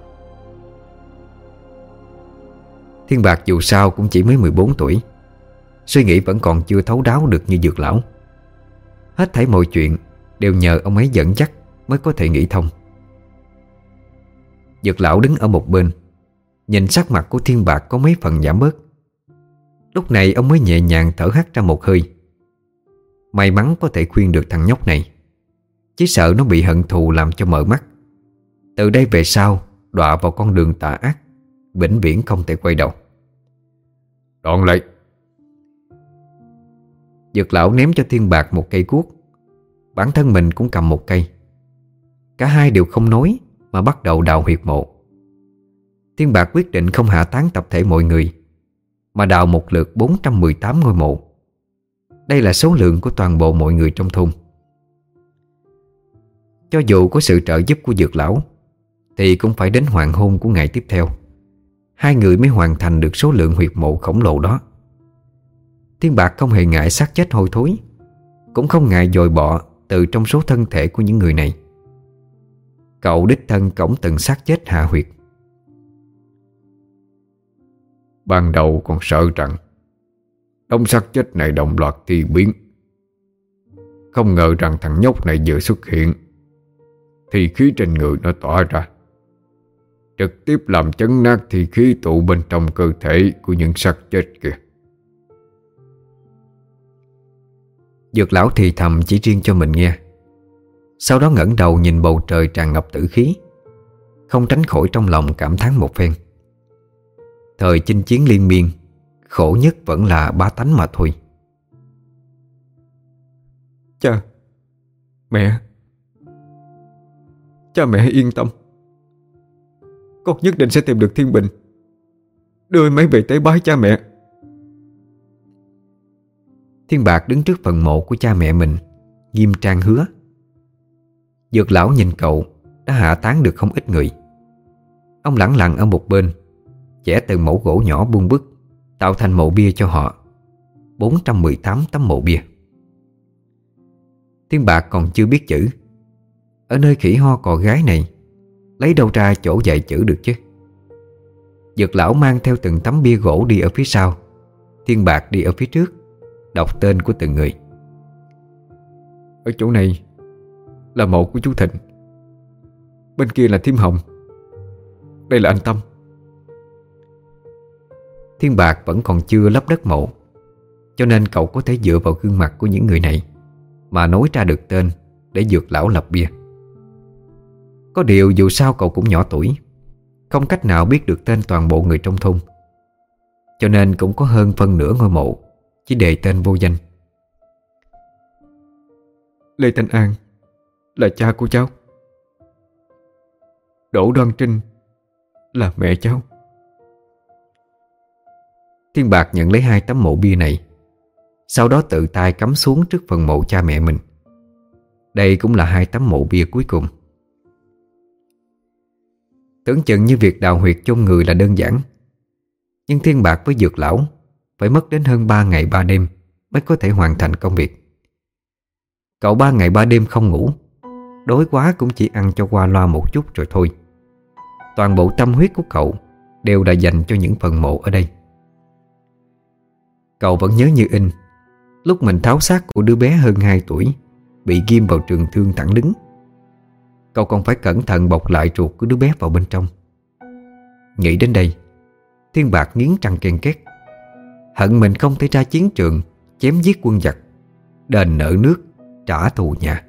Thiên Bạc dù sao cũng chỉ mới mười bốn tuổi, suy nghĩ vẫn còn chưa thấu đáo được như Dược lão. Hết thảy mọi chuyện đều nhờ ông ấy dẫn dắt mới có thể nghĩ thông. Dược lão đứng ở một bên, nhìn sắc mặt của Thiên Bạc có mấy phần giảm bớt. Lúc này ông mới nhẹ nhàng thở hắt ra một hơi. May mắn có thể khuyên được thằng nhóc này, chỉ sợ nó bị hận thù làm cho mở mắt, từ đây về sau đọa vào con đường tà ác, vĩnh viễn không thể quay đầu. Đón lấy. Dược lão ném cho Thiên Bạc một cây cuốc, bản thân mình cũng cầm một cây. Cả hai đều không nói mà bắt đầu đào huyệt mộ. Thiên Bạc quyết định không hạ tán tập thể mọi người, mà đào một lượt bốn trăm mười tám ngôi mộ. Đây là số lượng của toàn bộ mọi người trong thôn. Cho dù có sự trợ giúp của Dược lão, thì cũng phải đến hoàng hôn của ngày tiếp theo, hai người mới hoàn thành được số lượng huyệt mộ khổng lồ đó. Thiên Bạc không hề ngại xác chết hôi thối, cũng không ngại dồi bọ từ trong số thân thể của những người này. Cậu đích thân cõng từng xác chết hạ huyệt. Ban đầu còn sợ rằng đống xác chết này đồng loạt thi biến, không ngờ rằng thằng nhóc này vừa xuất hiện thì khí trên người nó tỏa ra, trực tiếp làm chấn nát thì khí tụ bên trong cơ thể của những xác chết kìa. Dược lão thì thầm chỉ riêng cho mình nghe, sau đó ngẩng đầu nhìn bầu trời tràn ngập tử khí, không tránh khỏi trong lòng cảm thán một phen. Thời chinh chiến liên miên, khổ nhất vẫn là bá tánh mà thôi. Cha, mẹ, cha mẹ yên tâm, con nhất định sẽ tìm được Thiên Bình, đưa mấy về tế bái cha mẹ. Thiên Bạc đứng trước phần mộ của cha mẹ mình, nghiêm trang hứa. Dược lão nhìn cậu đã hạ tán được không ít người. Ông lẳng lặng ở một bên, chẻ từng mẫu gỗ nhỏ buông bức, tạo thành mộ bia cho họ. bốn trăm mười tám tấm mộ bia. Thiên Bạc còn chưa biết chữ, ở nơi khỉ ho cò gái này lấy đâu ra chỗ dạy chữ được chứ. Dược lão mang theo từng tấm bia gỗ đi ở phía sau, Thiên Bạc đi ở phía trước, đọc tên của từng người. Ở chỗ này là mộ của chú Thịnh, bên kia là Thím Hồng, đây là anh Tâm. Thiên Bạc vẫn còn chưa lấp đất mộ, cho nên cậu có thể dựa vào gương mặt của những người này mà nói ra được tên để Dược lão lập bia. Có điều dù sao cậu cũng nhỏ tuổi, không cách nào biết được tên toàn bộ người trong thôn, cho nên cũng có hơn phân nửa ngôi mộ chỉ đề tên vô danh. Lê Thanh An là cha của cháu, Đỗ Đoan Trinh là mẹ cháu. Thiên Bạc nhận lấy hai tấm mộ bia này, sau đó tự tay cắm xuống trước phần mộ cha mẹ mình. Đây cũng là hai tấm mộ bia cuối cùng. Tưởng chừng như việc đào huyệt chôn người là đơn giản, nhưng Thiên Bạc với Dược lão phải mất đến hơn ba ngày ba đêm mới có thể hoàn thành công việc. Cậu ba ngày ba đêm không ngủ, đói quá cũng chỉ ăn cho qua loa một chút rồi thôi. Toàn bộ tâm huyết của cậu đều là dành cho những phần mộ ở đây. Cậu vẫn nhớ như in lúc mình tháo xác của đứa bé hơn hai tuổi bị ghim vào trường thương thẳng đứng. Cậu còn phải cẩn thận bọc lại ruột của đứa bé vào bên trong. Nghĩ đến đây, Thiên Bạc nghiến răng ken két, hận mình không thể ra chiến trường chém giết quân giặc, đền nợ nước, trả thù nhà.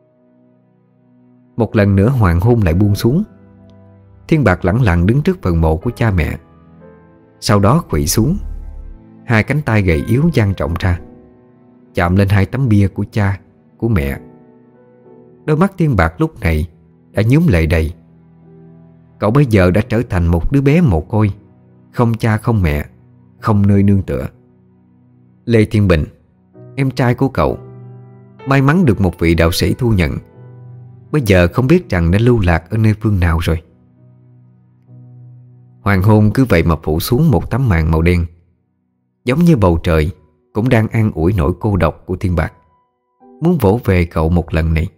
Một lần nữa hoàng hôn lại buông xuống. Thiên Bạc lẳng lặng đứng trước phần mộ của cha mẹ. Sau đó khuỵu xuống, hai cánh tay gầy yếu dang rộng ra, chạm lên hai tấm bia của cha, của mẹ. Đôi mắt Thiên Bạc lúc này đã nhuốm lệ đầy. Cậu bây giờ đã trở thành một đứa bé mồ côi, không cha không mẹ, không nơi nương tựa. Lê Thiên Bình, em trai của cậu, may mắn được một vị đạo sĩ thu nhận, bây giờ không biết rằng đã lưu lạc ở nơi phương nào rồi. Hoàng hôn cứ vậy mà phủ xuống một tấm màn màu đen, giống như bầu trời cũng đang an ủi nỗi cô độc của Thiên Bạc, muốn vỗ về cậu một lần này.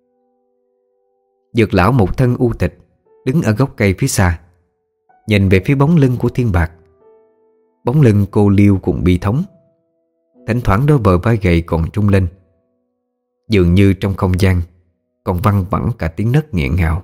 Dược lão một thân u tịch đứng ở gốc cây phía xa, nhìn về phía bóng lưng của Thiên Bạc. Bóng lưng cô liêu cùng bi thống, thỉnh thoảng đôi bờ vai gầy còn trung lên, dường như trong không gian còn văng vẳng cả tiếng nấc nghẹn ngào.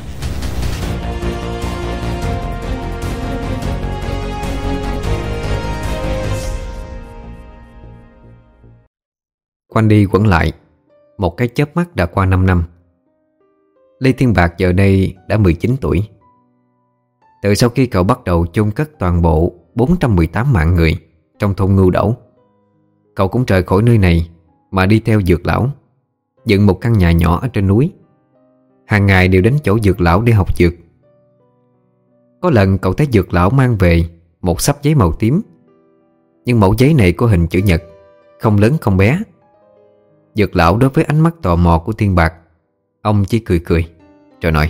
Quanh đi quẩn lại, một cái chớp mắt đã qua năm năm. Lê Thiên Bạc giờ đây đã mười chín tuổi. Từ sau khi cậu bắt đầu chôn cất toàn bộ bốn trăm mười tám mạng người trong thôn Ngưu Đẩu, cậu cũng rời khỏi nơi này mà đi theo Dược lão, dựng một căn nhà nhỏ ở trên núi. Hàng ngày đều đến chỗ Dược lão để học dược. Có lần cậu thấy Dược lão mang về một xấp giấy màu tím, nhưng mẫu giấy này có hình chữ nhật, không lớn không bé. Dược lão đối với ánh mắt tò mò của Thiên Bạc, ông chỉ cười cười rồi nói: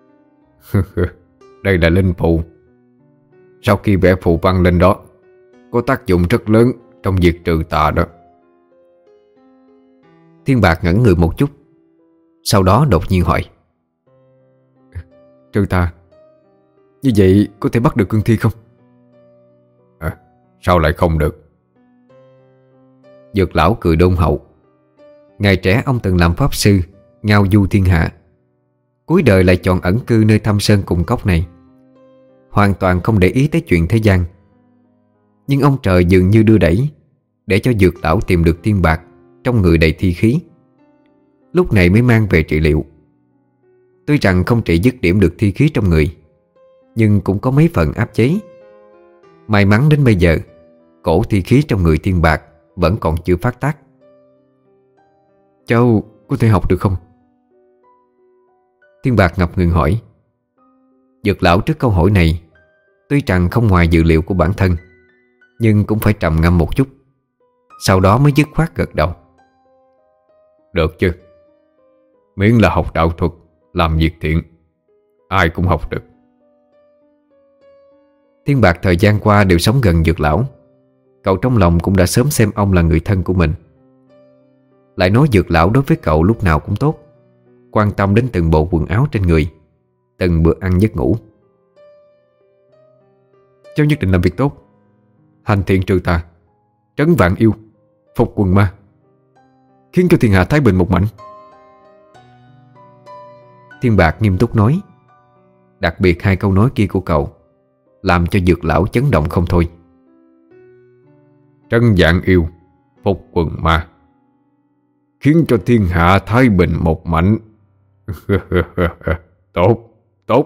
Đây là linh phù. Sau khi vẽ phù văn lên đó, có tác dụng rất lớn trong việc trừ tà đó. Thiên Bạc ngẩn người một chút, sau đó đột nhiên hỏi: Trừ tà? Như vậy có thể bắt được cương thi không? À, sao lại không được? Dược lão cười đôn hậu. Ngày trẻ ông từng làm pháp sư, ngao du thiên hạ, cuối đời lại chọn ẩn cư nơi thâm sơn cùng cốc này, hoàn toàn không để ý tới chuyện thế gian. Nhưng ông trời dường như đưa đẩy để cho Dược lão tìm được Thiên Bạc trong người đầy thi khí, lúc này mới mang về trị liệu. Tuy rằng không trị dứt điểm được thi khí trong người, nhưng cũng có mấy phần áp chế. May mắn đến bây giờ, cổ thi khí trong người Thiên Bạc vẫn còn chưa phát tác. Cháu có thể học được không? Thiên Bạc ngập ngừng hỏi. Dược lão trước câu hỏi này, tuy rằng không ngoài dự liệu của bản thân, nhưng cũng phải trầm ngâm một chút, sau đó mới dứt khoát gật đầu. Được chứ. Miễn là học đạo thuật, làm việc thiện, ai cũng học được. Thiên Bạc thời gian qua đều sống gần Dược lão, cậu trong lòng cũng đã sớm xem ông là người thân của mình. Lại nói Dược lão đối với cậu lúc nào cũng tốt, quan tâm đến từng bộ quần áo trên người, từng bữa ăn giấc ngủ. Cháu nhất định làm việc tốt, hành thiện trừ tà, trấn vạn yêu, phục quần ma, khiến cho thiên hạ thái bình một mảnh. Thiên Bạc nghiêm túc nói. Đặc biệt hai câu nói kia của cậu làm cho Dược lão chấn động không thôi. Trấn vạn yêu, phục quần ma, khiến cho thiên hạ thái bình một mảnh. Tốt, tốt.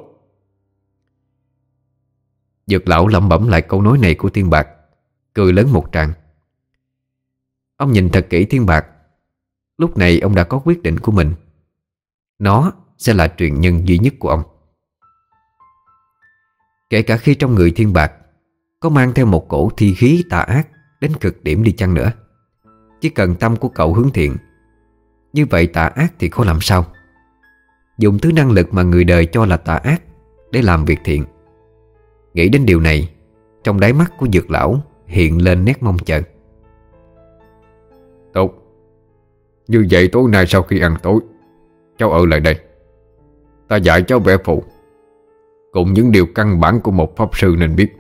Dược lão lẩm bẩm lại câu nói này của Thiên Bạc, cười lớn một tràng. Ông nhìn thật kỹ Thiên Bạc. Lúc này ông đã có quyết định của mình. Nó sẽ là truyền nhân duy nhất của ông. Kể cả khi trong người Thiên Bạc có mang theo một cổ thi khí tà ác đến cực điểm đi chăng nữa, chỉ cần tâm của cậu hướng thiện, như vậy tà ác thì khó làm sao. Dùng thứ năng lực mà người đời cho là tà ác để làm việc thiện. Nghĩ đến điều này, trong đáy mắt của Dược lão hiện lên nét mong chờ. Tốt. Như vậy tối nay sau khi ăn tối, cháu ở lại đây, ta dạy cháu vẽ phù. cùng những điều căn bản của một pháp sư nên biết.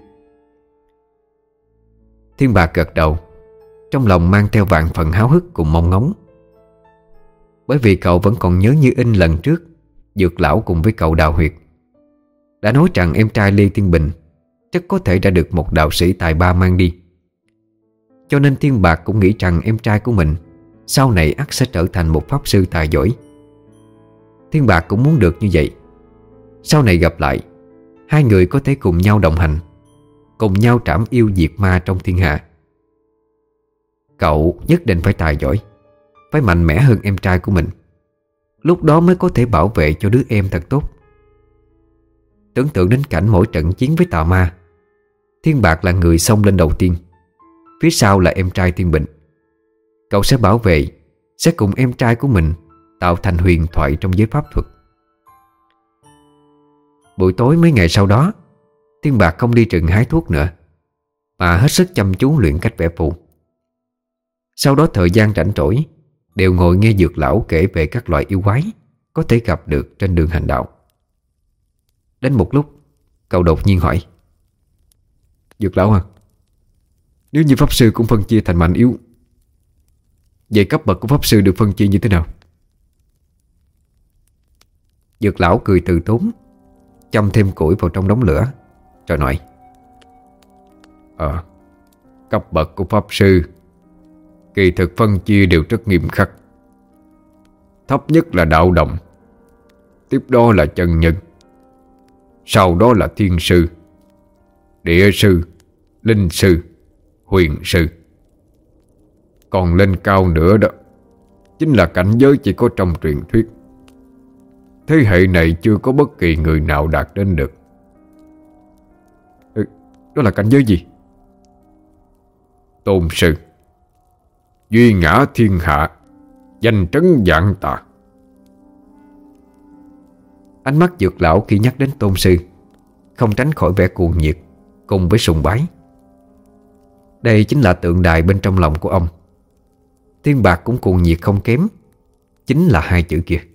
Thiên Bạc gật đầu, trong lòng mang theo vạn phần háo hức cùng mong ngóng. Bởi vì cậu vẫn còn nhớ như in lần trước Dược lão cùng với cậu đào huyệt đã nói rằng em trai Lê Thiên Bình chắc có thể đã được một đạo sĩ tài ba mang đi. Cho nên Thiên Bạc cũng nghĩ rằng em trai của mình sau này ắt sẽ trở thành một pháp sư tài giỏi. Thiên Bạc cũng muốn được như vậy. Sau này gặp lại, hai người có thể cùng nhau đồng hành, cùng nhau trảm yêu diệt ma trong thiên hạ. Cậu nhất định phải tài giỏi, phải mạnh mẽ hơn em trai của mình. Lúc đó mới có thể bảo vệ cho đứa em thật tốt. Tưởng tượng đến cảnh mỗi trận chiến với tà ma, Thiên Bạc là người xông lên đầu tiên, phía sau là em trai Thiên Bình. Cậu sẽ bảo vệ, sẽ cùng em trai của mình tạo thành huyền thoại trong giới pháp thuật. Buổi tối mấy ngày sau đó, Thiên Bạc không đi rừng hái thuốc nữa, mà hết sức chăm chú luyện cách vẽ phù. Sau đó thời gian rảnh rỗi đều ngồi nghe Dược lão kể về các loại yêu quái có thể gặp được trên đường hành đạo. Đến một lúc, cậu đột nhiên hỏi: Dược lão à, nếu như pháp sư cũng phân chia thành mạnh yếu, vậy cấp bậc của pháp sư được phân chia như thế nào? Dược lão cười từ tốn, châm thêm củi vào trong đống lửa, rồi nói: Ờ, cấp bậc của pháp sư kỳ thực phân chia đều rất nghiêm khắc. Thấp nhất là đạo đồng, tiếp đó là chân nhân, sau đó là thiên sư, địa sư, linh sư, huyền sư. Còn lên cao nữa đó chính là cảnh giới chỉ có trong truyền thuyết. Thế hệ này chưa có bất kỳ người nào đạt đến được. Ừ, đó là cảnh giới gì? Tôn sư, duy ngã thiên hạ, danh trấn vạn tà. Ánh mắt Dược lão khi nhắc đến tôn sư không tránh khỏi vẻ cuồng nhiệt cùng với sùng bái. Đây chính là tượng đài bên trong lòng của ông. Thiên Bạc cũng cuồng nhiệt không kém, chính là hai chữ kia: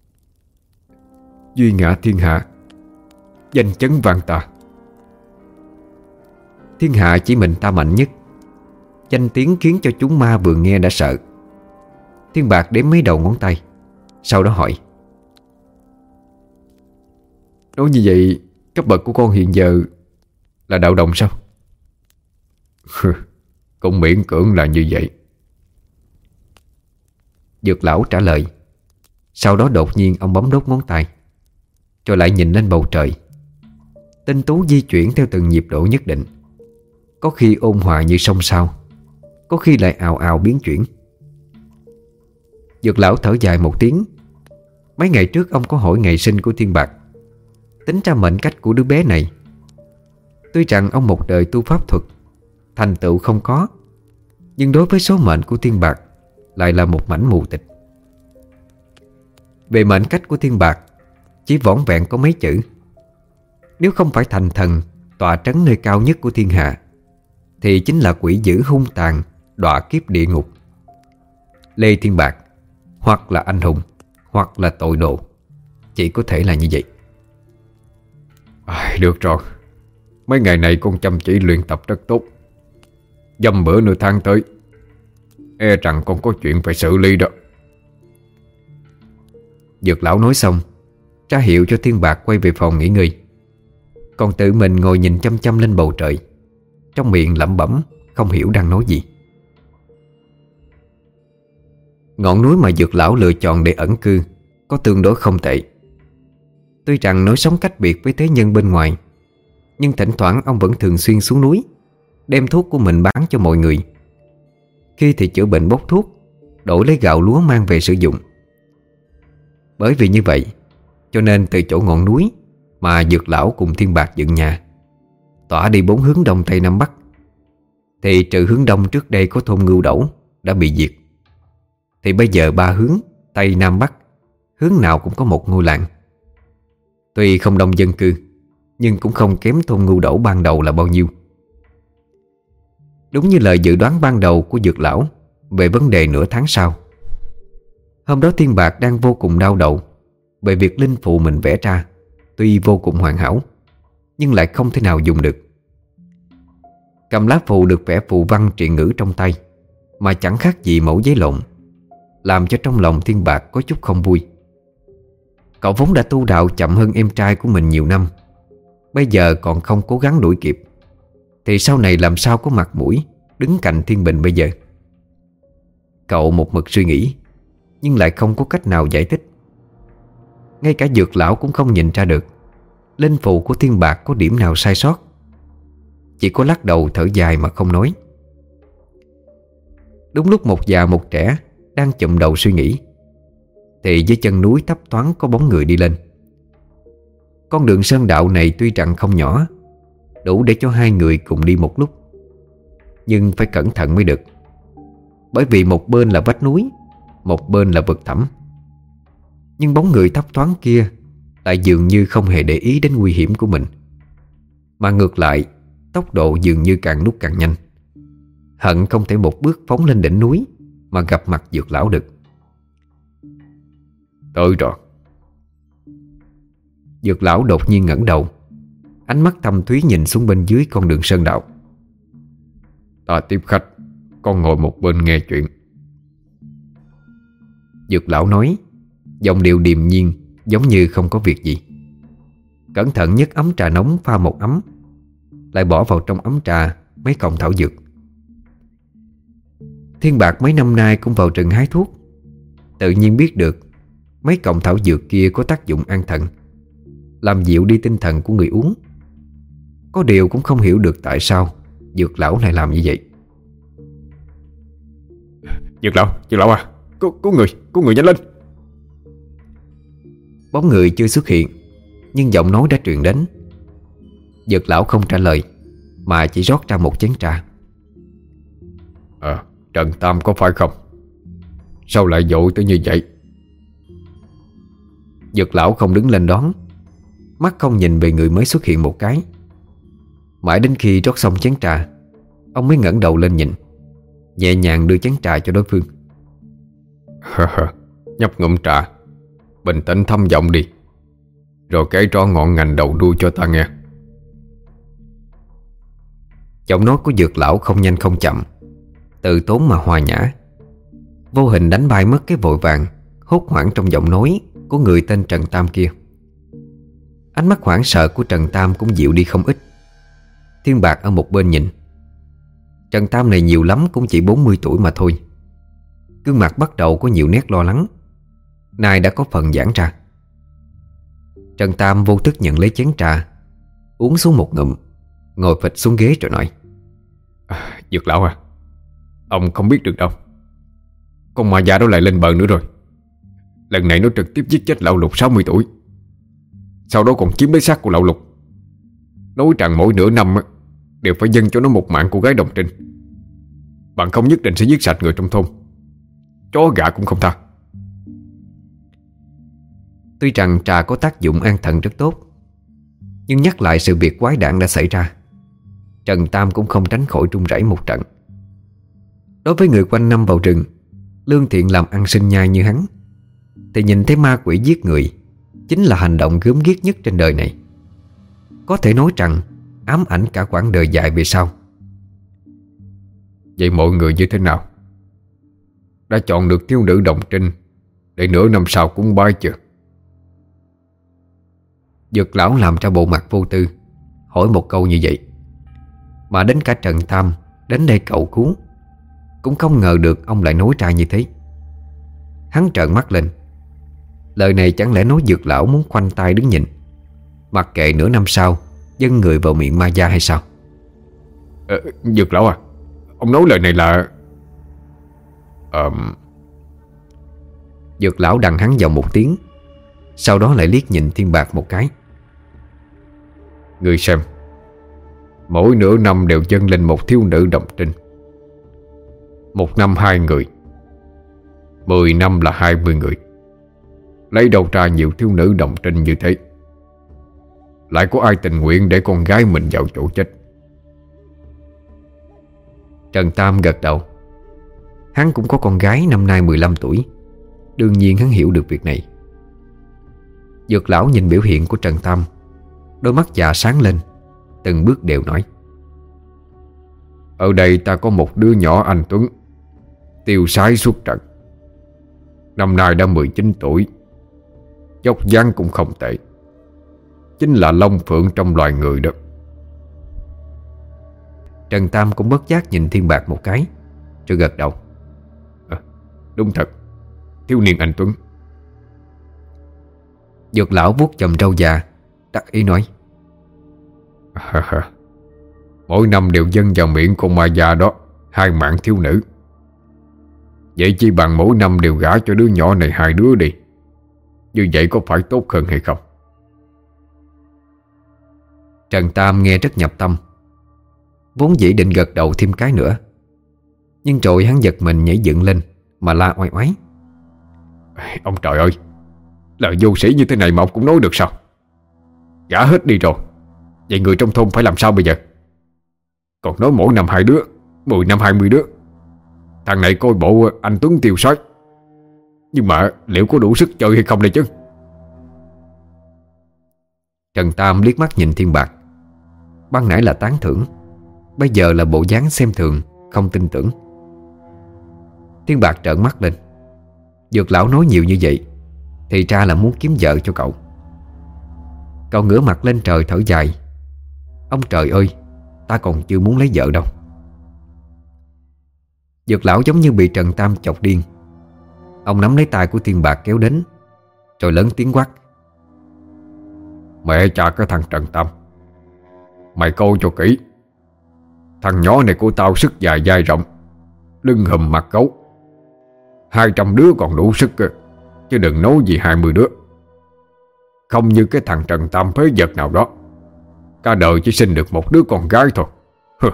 duy ngã thiên hạ, danh chấn vạn tà. Thiên hạ chỉ mình ta mạnh nhất, danh tiếng khiến cho chúng ma vừa nghe đã sợ. Thiên Bạc đếm mấy đầu ngón tay, sau đó hỏi: Nói như vậy, cấp bậc của con hiện giờ là đạo đồng sao? Cũng miễn cưỡng là như vậy. Dược lão trả lời. Sau đó đột nhiên ông bấm đốt ngón tay, rồi lại nhìn lên bầu trời. Tinh tú di chuyển theo từng nhịp độ nhất định, có khi ôn hòa như sông sao, có khi lại ào ào biến chuyển. Dược lão thở dài một tiếng. Mấy ngày trước ông có hỏi ngày sinh của Thiên Bạc, tính ra mệnh cách của đứa bé này. Tuy rằng ông một đời tu pháp thuật, thành tựu không có, nhưng đối với số mệnh của Thiên Bạc lại là một mảnh mù tịch. Về mệnh cách của Thiên Bạc chỉ vỏn vẹn có mấy chữ: nếu không phải thành thần tọa trấn nơi cao nhất của thiên hạ, thì chính là quỷ dữ hung tàn đọa kiếp địa ngục. Lê Thiên Bạc hoặc là anh hùng, hoặc là tội đồ, chỉ có thể là như vậy. À, được rồi, mấy ngày này con chăm chỉ luyện tập rất tốt. Dăm bữa nửa tháng tới, e rằng con có chuyện phải xử lý đó. Dược lão nói xong, ra hiệu cho Thiên Bạc quay về phòng nghỉ ngơi, còn tự mình ngồi nhìn chăm chăm lên bầu trời, trong miệng lẩm bẩm không hiểu đang nói gì. Ngọn núi mà Dược lão lựa chọn để ẩn cư có tương đối không tệ. Tuy rằng nói sống cách biệt với thế nhân bên ngoài, nhưng thỉnh thoảng ông vẫn thường xuyên xuống núi đem thuốc của mình bán cho mọi người. Khi thì chữa bệnh bốc thuốc, đổi lấy gạo lúa mang về sử dụng. Bởi vì như vậy, cho nên từ chỗ ngọn núi mà Dược lão cùng Thiên Bạc dựng nhà, tỏa đi bốn hướng đông tây nam bắc, thì trừ hướng đông trước đây có thôn Ngưu Đẩu đã bị diệt, thì bây giờ ba hướng tây nam bắc, hướng nào cũng có một ngôi làng. Tuy không đông dân cư, nhưng cũng không kém thôn Ngưu Đẩu ban đầu là bao nhiêu. Đúng như lời dự đoán ban đầu của Dược lão về vấn đề nửa tháng sau. Hôm đó Thiên Bạc đang vô cùng đau đầu về việc linh phụ mình vẽ ra tuy vô cùng hoàn hảo, nhưng lại không thể nào dùng được. Cầm lá phù được vẽ phù văn triện ngữ trong tay mà chẳng khác gì mẩu giấy lộn, làm cho trong lòng Thiên Bạc có chút không vui. Cậu vốn đã tu đạo chậm hơn em trai của mình nhiều năm, bây giờ còn không cố gắng đuổi kịp thì sau này làm sao có mặt mũi đứng cạnh Thiên Bình bây giờ. Cậu một mực suy nghĩ, nhưng lại không có cách nào giải thích. Ngay cả Dược lão cũng không nhìn ra được linh phù của Thiên Bạc có điểm nào sai sót, chỉ có lắc đầu thở dài mà không nói. Đúng lúc một già một trẻ đang chụm đầu suy nghĩ thì dưới chân núi thấp thoáng có bóng người đi lên. Con đường sơn đạo này tuy rằng không nhỏ, đủ để cho hai người cùng đi một lúc, nhưng phải cẩn thận mới được. Bởi vì một bên là vách núi, một bên là vực thẳm. Nhưng bóng người thấp thoáng kia lại dường như không hề để ý đến nguy hiểm của mình, mà ngược lại tốc độ dường như càng lúc càng nhanh, hận không thể một bước phóng lên đỉnh núi mà gặp mặt Dược lão được. Tới rồi. Dược lão đột nhiên ngẩng đầu, ánh mắt thâm thúy nhìn xuống bên dưới con đường sơn đạo. Ta tiếp khách, con ngồi một bên nghe chuyện. Dược lão nói, giọng điệu điềm nhiên, giống như không có việc gì. Cẩn thận nhấc ấm trà nóng pha một ấm, lại bỏ vào trong ấm trà mấy cọng thảo dược. Thiên Bạc mấy năm nay cũng vào rừng hái thuốc, tự nhiên biết được mấy cọng thảo dược kia có tác dụng an thần, làm dịu đi tinh thần của người uống. Có điều cũng không hiểu được tại sao Dược lão lại làm như vậy. Dược lão, Dược lão à, Có, có người, có người nhanh lên. Bóng người chưa xuất hiện, nhưng giọng nói đã truyền đến. Dược lão không trả lời, mà chỉ rót ra một chén trà. Ờ, Trần Tam có phải không? Sao lại vội tới như vậy? Dược lão không đứng lên đón, mắt không nhìn về người mới xuất hiện một cái. Mãi đến khi rót xong chén trà, ông mới ngẩng đầu lên nhìn, nhẹ nhàng đưa chén trà cho đối phương. Nhấp ngụm trà, bình tĩnh thâm giọng đi, rồi kể rõ ngọn ngành đầu đuôi cho ta nghe. Giọng nói của Dược lão không nhanh không chậm, từ tốn mà hòa nhã, vô hình đánh bay mất cái vội vàng hốt hoảng trong giọng nói của người tên Trần Tam kia. Ánh mắt hoảng sợ của Trần Tam cũng dịu đi không ít. Thiên Bạc ở một bên nhìn. Trần Tam này nhiều lắm cũng chỉ bốn mươi tuổi mà thôi. Gương mặt bắt đầu có nhiều nét lo lắng, nay đã có phần giãn ra. Trần Tam vô thức nhận lấy chén trà, uống xuống một ngụm, ngồi phịch xuống ghế rồi nói: à, Dược lão à, ông không biết được đâu, con ma già đó lại lên bờ nữa rồi. Lần này nó trực tiếp giết chết lão Lục sáu mươi tuổi, sau đó còn chiếm lấy xác của lão Lục, nói rằng mỗi nửa năm đều phải dâng cho nó một mạng cô gái đồng trinh, bạn không nhất định sẽ giết sạch người trong thôn. Chó gà cũng không tha. Tuy rằng trà có tác dụng an thần rất tốt, nhưng nhắc lại sự việc quái đản đã xảy ra, Trần Tam cũng không tránh khỏi run rẩy một trận. Đối với người quanh năm vào rừng, lương thiện làm ăn sinh nhai như hắn, thì nhìn thấy ma quỷ giết người chính là hành động gớm ghiếc nhất trên đời này. Có thể nói rằng ám ảnh cả quãng đời dài về sau. Vậy mọi người như thế nào? Đã chọn được thiếu nữ đồng trinh để nửa năm sau cúng bái chưa? Dược lão làm ra bộ mặt vô tư, hỏi một câu như vậy, mà đến cả Trần Tam đến đây cầu cứu cũng không ngờ được ông lại nói ra như thế. Hắn trợn mắt lên. Lời này chẳng lẽ nói Dược lão muốn khoanh tay đứng nhìn, mặc kệ nửa năm sau dâng người vào miệng ma gia hay sao? ờ, Dược lão à, ông nói lời này là... Ờ... Dược lão đằng hắn vào một tiếng, sau đó lại liếc nhìn Thiên Bạc một cái. Người xem, mỗi nửa năm đều dâng lên một thiếu nữ đồng trinh. Một năm hai người, mười năm là hai mươi người. Lấy đâu ra nhiều thiếu nữ đồng trinh như thế? Lại có ai tình nguyện để con gái mình vào chỗ chết? Trần Tam gật đầu. Hắn cũng có con gái năm nay mười lăm tuổi, đương nhiên hắn hiểu được việc này. Dược lão nhìn biểu hiện của Trần Tam, Đôi mắt già sáng lên, từng bước đều nói: Ở đây ta có một đứa nhỏ anh Tuấn, tiêu sái xuất trận. Năm nay đã mười chín tuổi, dốc dáng cũng không tệ, chính là Long Phượng trong loài người đó. Trần Tam cũng bất giác nhìn Thiên Bạc một cái, rồi gật đầu: à, Đúng thật, thiếu niên anh Tuấn. Dược lão vuốt chòm râu già, đắc ý nói: à, Mỗi năm đều dâng vào miệng con ma già đó hai mạng thiếu nữ. Vậy chi bằng mỗi năm đều gả cho đứa nhỏ này hai đứa đi. Như vậy có phải tốt hơn hay không? Trần Tam nghe rất nhập tâm, vốn dĩ định gật đầu thêm cái nữa, nhưng rồi hắn giật mình nhảy dựng lên mà la oai oái: Ông trời ơi, lời vô sĩ như thế này mà ông cũng nói được sao? Gả hết đi rồi, vậy người trong thôn phải làm sao bây giờ? Còn nói mỗi năm hai đứa, mười năm hai mươi đứa. Thằng này coi bộ anh Tuấn tiêu sái, nhưng mà liệu có đủ sức chơi hay không đây chứ? Trần Tam liếc mắt nhìn Thiên Bạc. Ban nãy là tán thưởng, bây giờ là bộ dáng xem thường, không tin tưởng. Thiên Bạc trợn mắt lên. Dược lão nói nhiều như vậy thì ra là muốn kiếm vợ cho cậu. Cậu ngửa mặt lên trời thở dài: Ông trời ơi, ta còn chưa muốn lấy vợ đâu. Dược lão giống như bị Trần Tam chọc điên. Ông nắm lấy tay của Thiên Bạc kéo đến, rồi lớn tiếng quát: Mẹ cha cái thằng Trần Tam, mày coi cho kỹ. Thằng nhỏ này của tao sức dài dai rộng, lưng hùm mặt gấu. Hai trăm đứa còn đủ sức, chứ đừng nói gì hai mươi đứa. Không như cái thằng Trần Tam phế vật nào đó, cả đời chỉ sinh được một đứa con gái thôi. Hừ.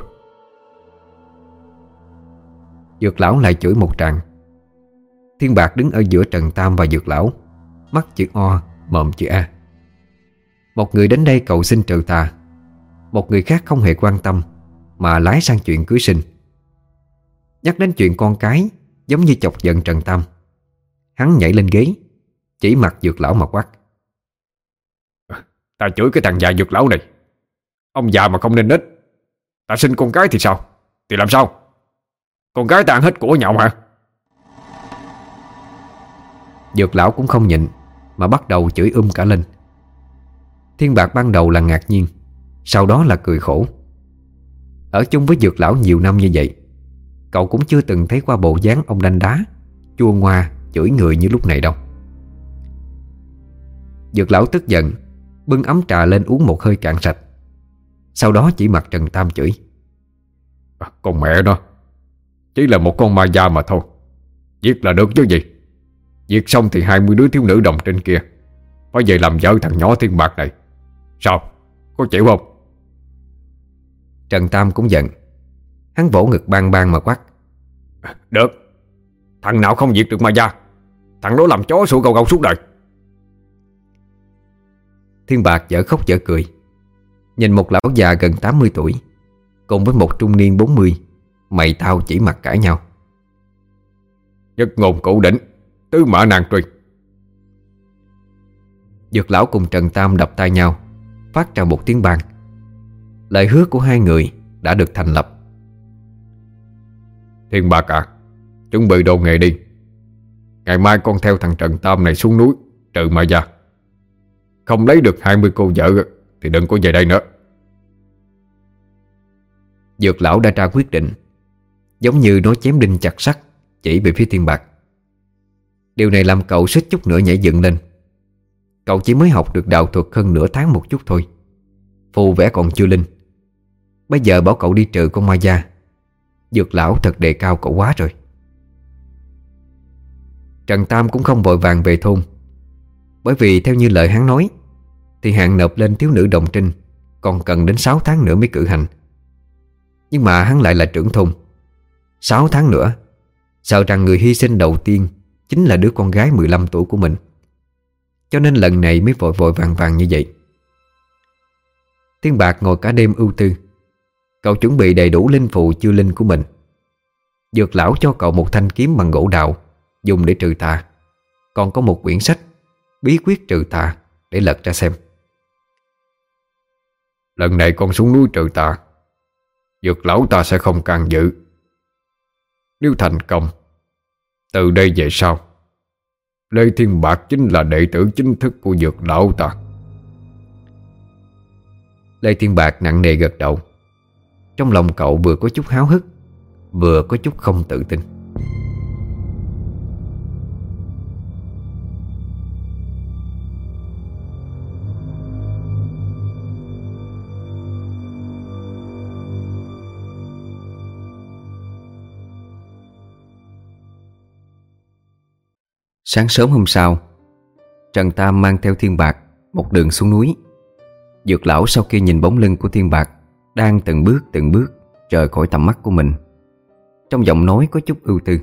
Dược lão lại chửi một tràng. Thiên Bạc đứng ở giữa Trần Tam và Dược lão, mắt chữ O, mồm chữ A. Một người đến đây cầu xin trừ tà, một người khác không hề quan tâm mà lái sang chuyện cưới sinh. Nhắc đến chuyện con cái giống như chọc giận Trần Tam. Hắn nhảy lên ghế, chỉ mặt Dược lão mà quát: Ta chửi cái thằng già Dược lão này. Ông già mà không nên nết. Ta sinh con cái thì sao? Thì làm sao? Con gái ta ăn hết của nhậu hả? Dược lão cũng không nhịn mà bắt đầu chửi um cả lên. Thiên Bạc ban đầu là ngạc nhiên, sau đó là cười khổ. Ở chung với Dược lão nhiều năm như vậy, cậu cũng chưa từng thấy qua bộ dáng ông đanh đá, chua ngoa, chửi người như lúc này đâu. Dược lão tức giận, bưng ấm trà lên uống một hơi cạn sạch. Sau đó chỉ mặt Trần Tam chửi: à, Con mẹ nó, chỉ là một con ma da mà thôi, giết là được chứ gì. Giết xong thì hai mươi đứa thiếu nữ đồng trên kia phải về làm vợ thằng nhỏ Thiên Bạc này. Sao, có chịu không? Trần Tam cũng giận. Hắn vỗ ngực bang bang mà quát: Được, thằng nào không diệt được ma da, thằng đó làm chó sủa gầu gầu suốt đời. Thiên Bạc dở khóc dở cười, nhìn một lão già gần tám mươi tuổi cùng với một trung niên bốn mươi, mày tao chỉ mặt cãi nhau. Nhất ngôn cửu đỉnh, tứ mã nan truy. Dược lão cùng Trần Tam đập tay nhau, phát ra một tiếng bang. Lời hứa của hai người đã được thành lập. Thiên Bạc à, chuẩn bị đồ nghề đi. Ngày mai con theo thằng Trần Tam này xuống núi trừ ma da. Không lấy được hai mươi cô vợ thì đừng có về đây nữa. Dược lão đã ra quyết định, giống như nói chém đinh chặt sắt, chỉ về phía Thiên Bạc. Điều này làm cậu suýt chút nữa nhảy dựng lên. Cậu chỉ mới học được đạo thuật hơn nửa tháng một chút thôi, phù vẽ còn chưa linh. Bây giờ bảo cậu đi trừ con ma da, Dược lão thật đề cao cậu quá rồi. Trần Tam cũng không vội vàng về thôn, bởi vì theo như lời hắn nói thì hạn nộp lên thiếu nữ đồng trinh còn cần đến sáu tháng nữa mới cử hành. Nhưng mà hắn lại là trưởng thôn, sáu tháng nữa sợ rằng người hy sinh đầu tiên chính là đứa con gái mười lăm tuổi của mình. Cho nên lần này mới vội vội vàng vàng như vậy. Thiên Bạc ngồi cả đêm ưu tư. Cậu chuẩn bị đầy đủ linh phù chưa linh của mình. Dược lão cho cậu một thanh kiếm bằng gỗ đào dùng để trừ tà, còn có một quyển sách bí quyết trừ tà để lật ra xem. lần này con xuống núi trừ tà, Dược lão ta sẽ không can dự. Nếu thành công, từ đây về sau, Lê Thiên Bạc chính là đệ tử chính thức của Dược lão ta. Lê Thiên Bạc nặng nề gật đầu. Trong lòng cậu vừa có chút háo hức, vừa có chút không tự tin. Sáng sớm hôm sau, Trần Tam mang theo Thiên Bạc một đường xuống núi. Dược lão sau khi nhìn bóng lưng của Thiên Bạc đang từng bước từng bước rời khỏi tầm mắt của mình, trong giọng nói có chút ưu tư.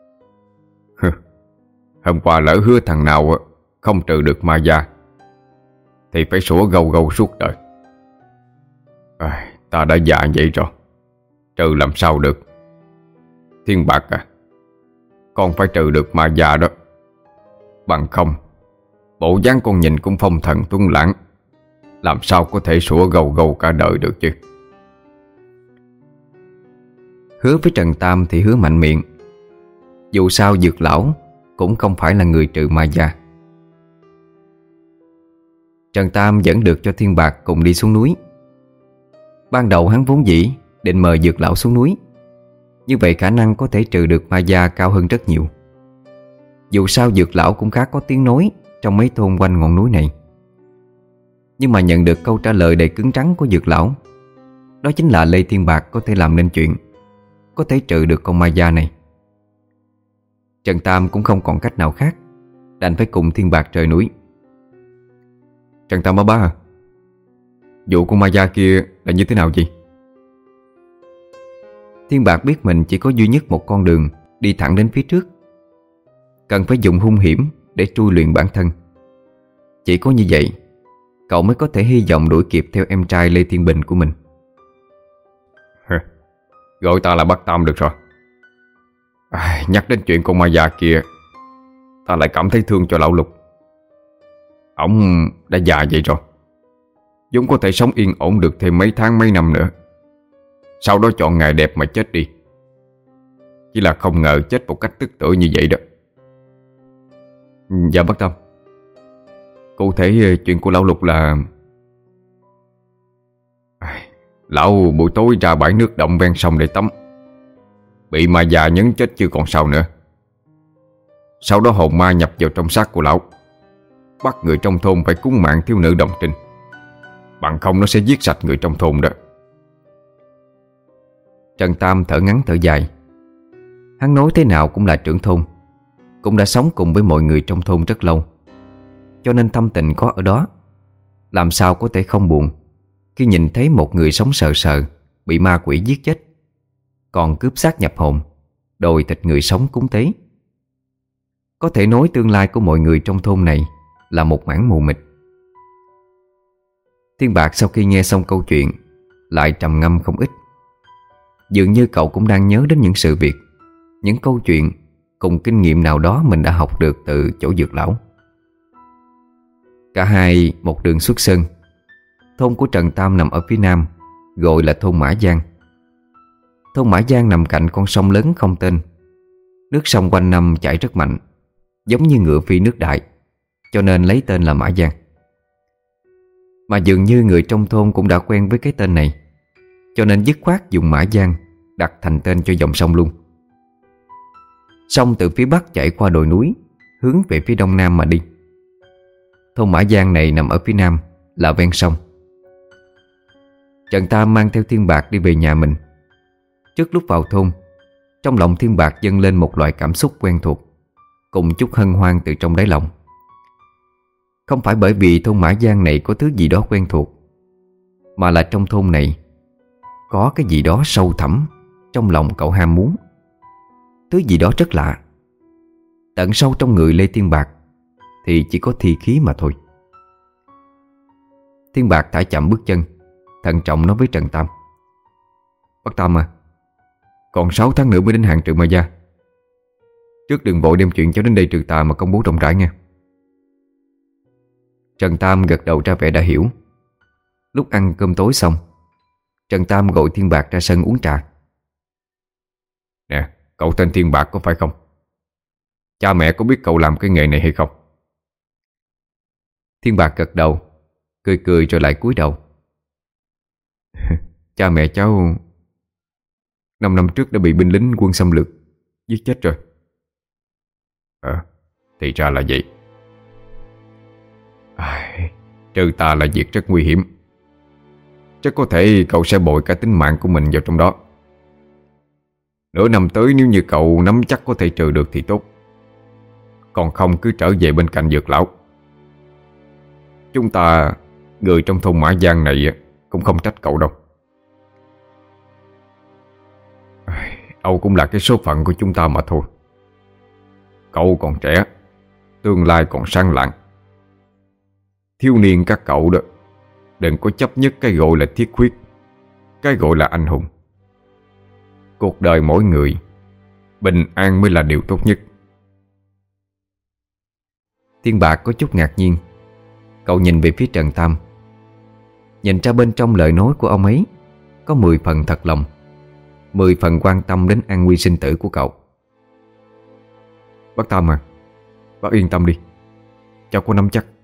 Hôm qua lỡ hứa thằng nào không trừ được ma gia thì phải sủa gâu gâu suốt đời. À, ta đã già vậy rồi, trừ làm sao được. Thiên Bạc à, con phải trừ được ma gia đó. Bằng không, bộ dáng con nhìn cũng phong thần tuấn lãng, làm sao có thể sủa gâu gâu cả đời được chứ. Hứa với Trần Tam thì hứa mạnh miệng. Dù sao Dược lão cũng không phải là người trừ ma gia. Trần Tam dẫn được cho Thiên Bạc cùng đi xuống núi. Ban đầu hắn vốn dĩ định mời Dược lão xuống núi, như vậy khả năng có thể trừ được ma gia cao hơn rất nhiều. Dù sao Dược lão cũng khá có tiếng nói trong mấy thôn quanh ngọn núi này. Nhưng mà nhận được câu trả lời đầy cứng rắn của Dược lão, đó chính là Lê Thiên Bạc có thể làm nên chuyện, có thể trừ được con ma gia này. Trần Tam cũng không còn cách nào khác, đành phải cùng Thiên Bạc rời núi. Trần Tam ba ba à, vụ con ma gia kia là như thế nào vậy? Thiên Bạc biết mình chỉ có duy nhất một con đường đi thẳng đến phía trước, cần phải dùng hung hiểm để trui luyện bản thân. Chỉ có như vậy cậu mới có thể hy vọng đuổi kịp theo em trai Lê Thiên Bình của mình. Gọi ta là Bắc Tam được rồi. À, nhắc đến chuyện con ma già kia, ta lại cảm thấy thương cho lão Lục. Ổng đã già vậy rồi, vốn có thể sống yên ổn được thêm mấy tháng mấy năm nữa, sau đó chọn ngày đẹp mà chết đi. Chỉ là không ngờ chết một cách tức tưởi như vậy đó. Dạ Bắc Tam, cụ thể chuyện của lão Lục là... Lão buổi tối ra bãi nước động ven sông để tắm, bị ma già nhấn chết chưa còn sao nữa. Sau đó hồn ma nhập vào trong xác của lão, bắt người trong thôn phải cúng mạng thiếu nữ đồng trinh, bằng không nó sẽ giết sạch người trong thôn đó. Trần Tam thở ngắn thở dài. Hắn nói thế nào cũng là trưởng thôn, cũng đã sống cùng với mọi người trong thôn rất lâu, cho nên tâm tình có ở đó. Làm sao có thể không buồn khi nhìn thấy một người sống sờ sờ bị ma quỷ giết chết, còn cướp xác nhập hồn, đòi thịt người sống cúng tế. Có thể nói tương lai của mọi người trong thôn này là một mảng mù mịt. Thiên Bạc sau khi nghe xong câu chuyện lại trầm ngâm không ít. Dường như cậu cũng đang nhớ đến những sự việc, những câu chuyện cùng kinh nghiệm nào đó mình đã học được từ chỗ Dược lão. Cả hai một đường xuất sơn. Thôn của Trần Tam nằm ở phía nam, gọi là thôn Mã Giang. Thôn Mã Giang nằm cạnh con sông lớn không tên. Nước sông quanh năm chảy rất mạnh, giống như ngựa phi nước đại, cho nên lấy tên là Mã Giang. Mà dường như người trong thôn cũng đã quen với cái tên này, cho nên dứt khoát dùng Mã Giang đặt thành tên cho dòng sông luôn. Sông từ phía bắc chảy qua đồi núi, hướng về phía đông nam mà đi. Thôn Mã Giang này nằm ở phía nam, là ven sông. Trần Tam mang theo Thiên Bạc đi về nhà mình. Trước lúc vào thôn, trong lòng Thiên Bạc dâng lên một loại cảm xúc quen thuộc, cùng chút hân hoan từ trong đáy lòng. Không phải bởi vì thôn Mã Giang này có thứ gì đó quen thuộc, mà là trong thôn này có cái gì đó sâu thẳm trong lòng cậu ham muốn. Thứ gì đó rất lạ. Tận sâu trong người Lê Thiên Bạc thì chỉ có thi khí mà thôi. Thiên Bạc thả chậm bước chân, thận trọng nói với Trần Tam: Bác Tam à, còn sáu tháng nữa mới đến hạn trừ ma gia. Trước đừng vội đem chuyện cháu đến đây trừ tà mà công bố rộng rãi nha. Trần Tam gật đầu ra vẻ đã hiểu. Lúc ăn cơm tối xong, Trần Tam gọi Thiên Bạc ra sân uống trà. Nè, cậu tên Thiên Bạc có phải không? Cha mẹ có biết cậu làm cái nghề này hay không? Thiên Bạc gật đầu, cười cười rồi lại cúi đầu. Cha mẹ cháu Năm năm trước đã bị binh lính quân xâm lược giết chết rồi. Ờ, thì ra là vậy. À, trừ tà là việc rất nguy hiểm. Chắc có thể cậu sẽ bội cả tính mạng của mình vào trong đó. Nửa năm tới nếu như cậu nắm chắc có thể trừ được thì tốt. Còn không cứ trở về bên cạnh Dược lão. Chúng ta, người trong thôn Mã Giang này, cũng không trách cậu đâu. Âu cũng là cái số phận của chúng ta mà thôi. Cậu còn trẻ, tương lai còn sáng lạng. Thiếu niên các cậu đó, đừng có chấp nhất cái gọi là thiết huyết, cái gọi là anh hùng. Cuộc đời mỗi người, bình an mới là điều tốt nhất. Thiên Bạc có chút ngạc nhiên. Cậu nhìn về phía Trần Tam. Nhìn ra bên trong lời nói của ông ấy có mười phần thật lòng, mười phần quan tâm đến an nguy sinh tử của cậu. Bác Tam à, bác yên tâm đi, cháu có nắm chắc.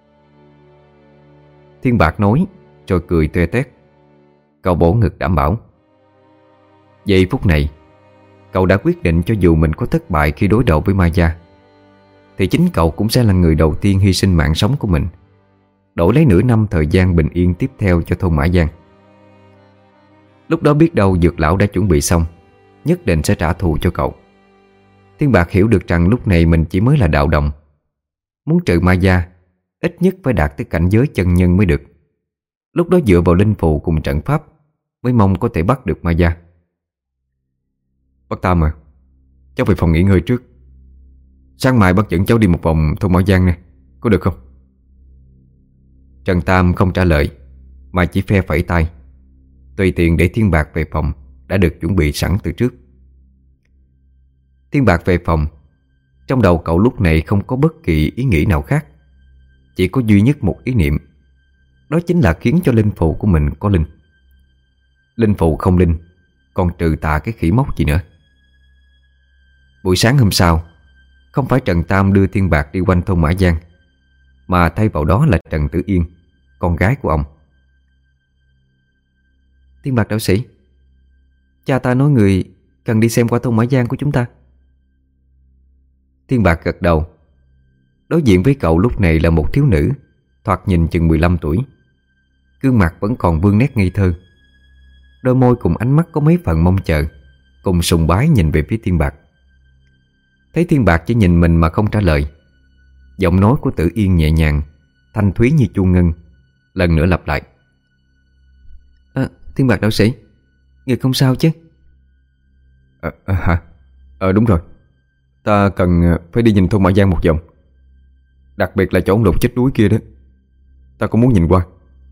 Thiên Bạc nói rồi cười toe toét. Cậu bổ ngực đảm bảo. Giây phút này, cậu đã quyết định cho dù mình có thất bại khi đối đầu với Ma Gia, thì chính cậu cũng sẽ là người đầu tiên hy sinh mạng sống của mình, đổi lấy nửa năm thời gian bình yên tiếp theo cho thôn Mã Giang. Lúc đó biết đâu Dược lão đã chuẩn bị xong, nhất định sẽ trả thù cho cậu. Thiên Bạc hiểu được rằng lúc này mình chỉ mới là đạo đồng. Muốn trừ Ma Gia, ít nhất phải đạt tới cảnh giới chân nhân mới được. Lúc đó dựa vào linh phù cùng trận pháp mới mong có thể bắt được Ma Gia. Bác Tam à, cháu về phòng nghỉ ngơi trước. Sáng mai bác dẫn cháu đi một vòng thôn Mã Giang nè, có được không? Trần Tam không trả lời, mà chỉ phe phẩy tay, tùy tiện để Thiên Bạc về phòng đã được chuẩn bị sẵn từ trước. Thiên Bạc về phòng. Trong đầu cậu lúc này không có bất kỳ ý nghĩ nào khác, chỉ có duy nhất một ý niệm, đó chính là khiến cho linh phù của mình có linh. Linh phù không linh, còn trừ tà cái khỉ mốc gì nữa. Buổi sáng hôm sau, không phải Trần Tam đưa Thiên Bạc đi quanh thôn Mã Giang, mà thay vào đó là Trần Tử Yên, con gái của ông. Thiên Bạc đạo sĩ, cha ta nói người cần đi xem qua thôn Mã Giang của chúng ta. Thiên Bạc gật đầu. Đối diện với cậu lúc này là một thiếu nữ, thoạt nhìn chừng mười lăm tuổi. Gương mặt vẫn còn vương nét ngây thơ, đôi môi cùng ánh mắt có mấy phần mong chờ, cùng sùng bái nhìn về phía Thiên Bạc. Thấy Thiên Bạc chỉ nhìn mình mà không trả lời, giọng nói của Tử Yên nhẹ nhàng, thanh thúy như chuông ngân, lần nữa lặp lại. À, Thiên Bạc đạo sĩ, người không sao chứ? À, à, hả? Ờ à, đúng rồi, ta cần phải đi nhìn thôn Mã Giang một vòng. Đặc biệt là chỗ ông Lục chết đuối kia đó, ta cũng muốn nhìn qua.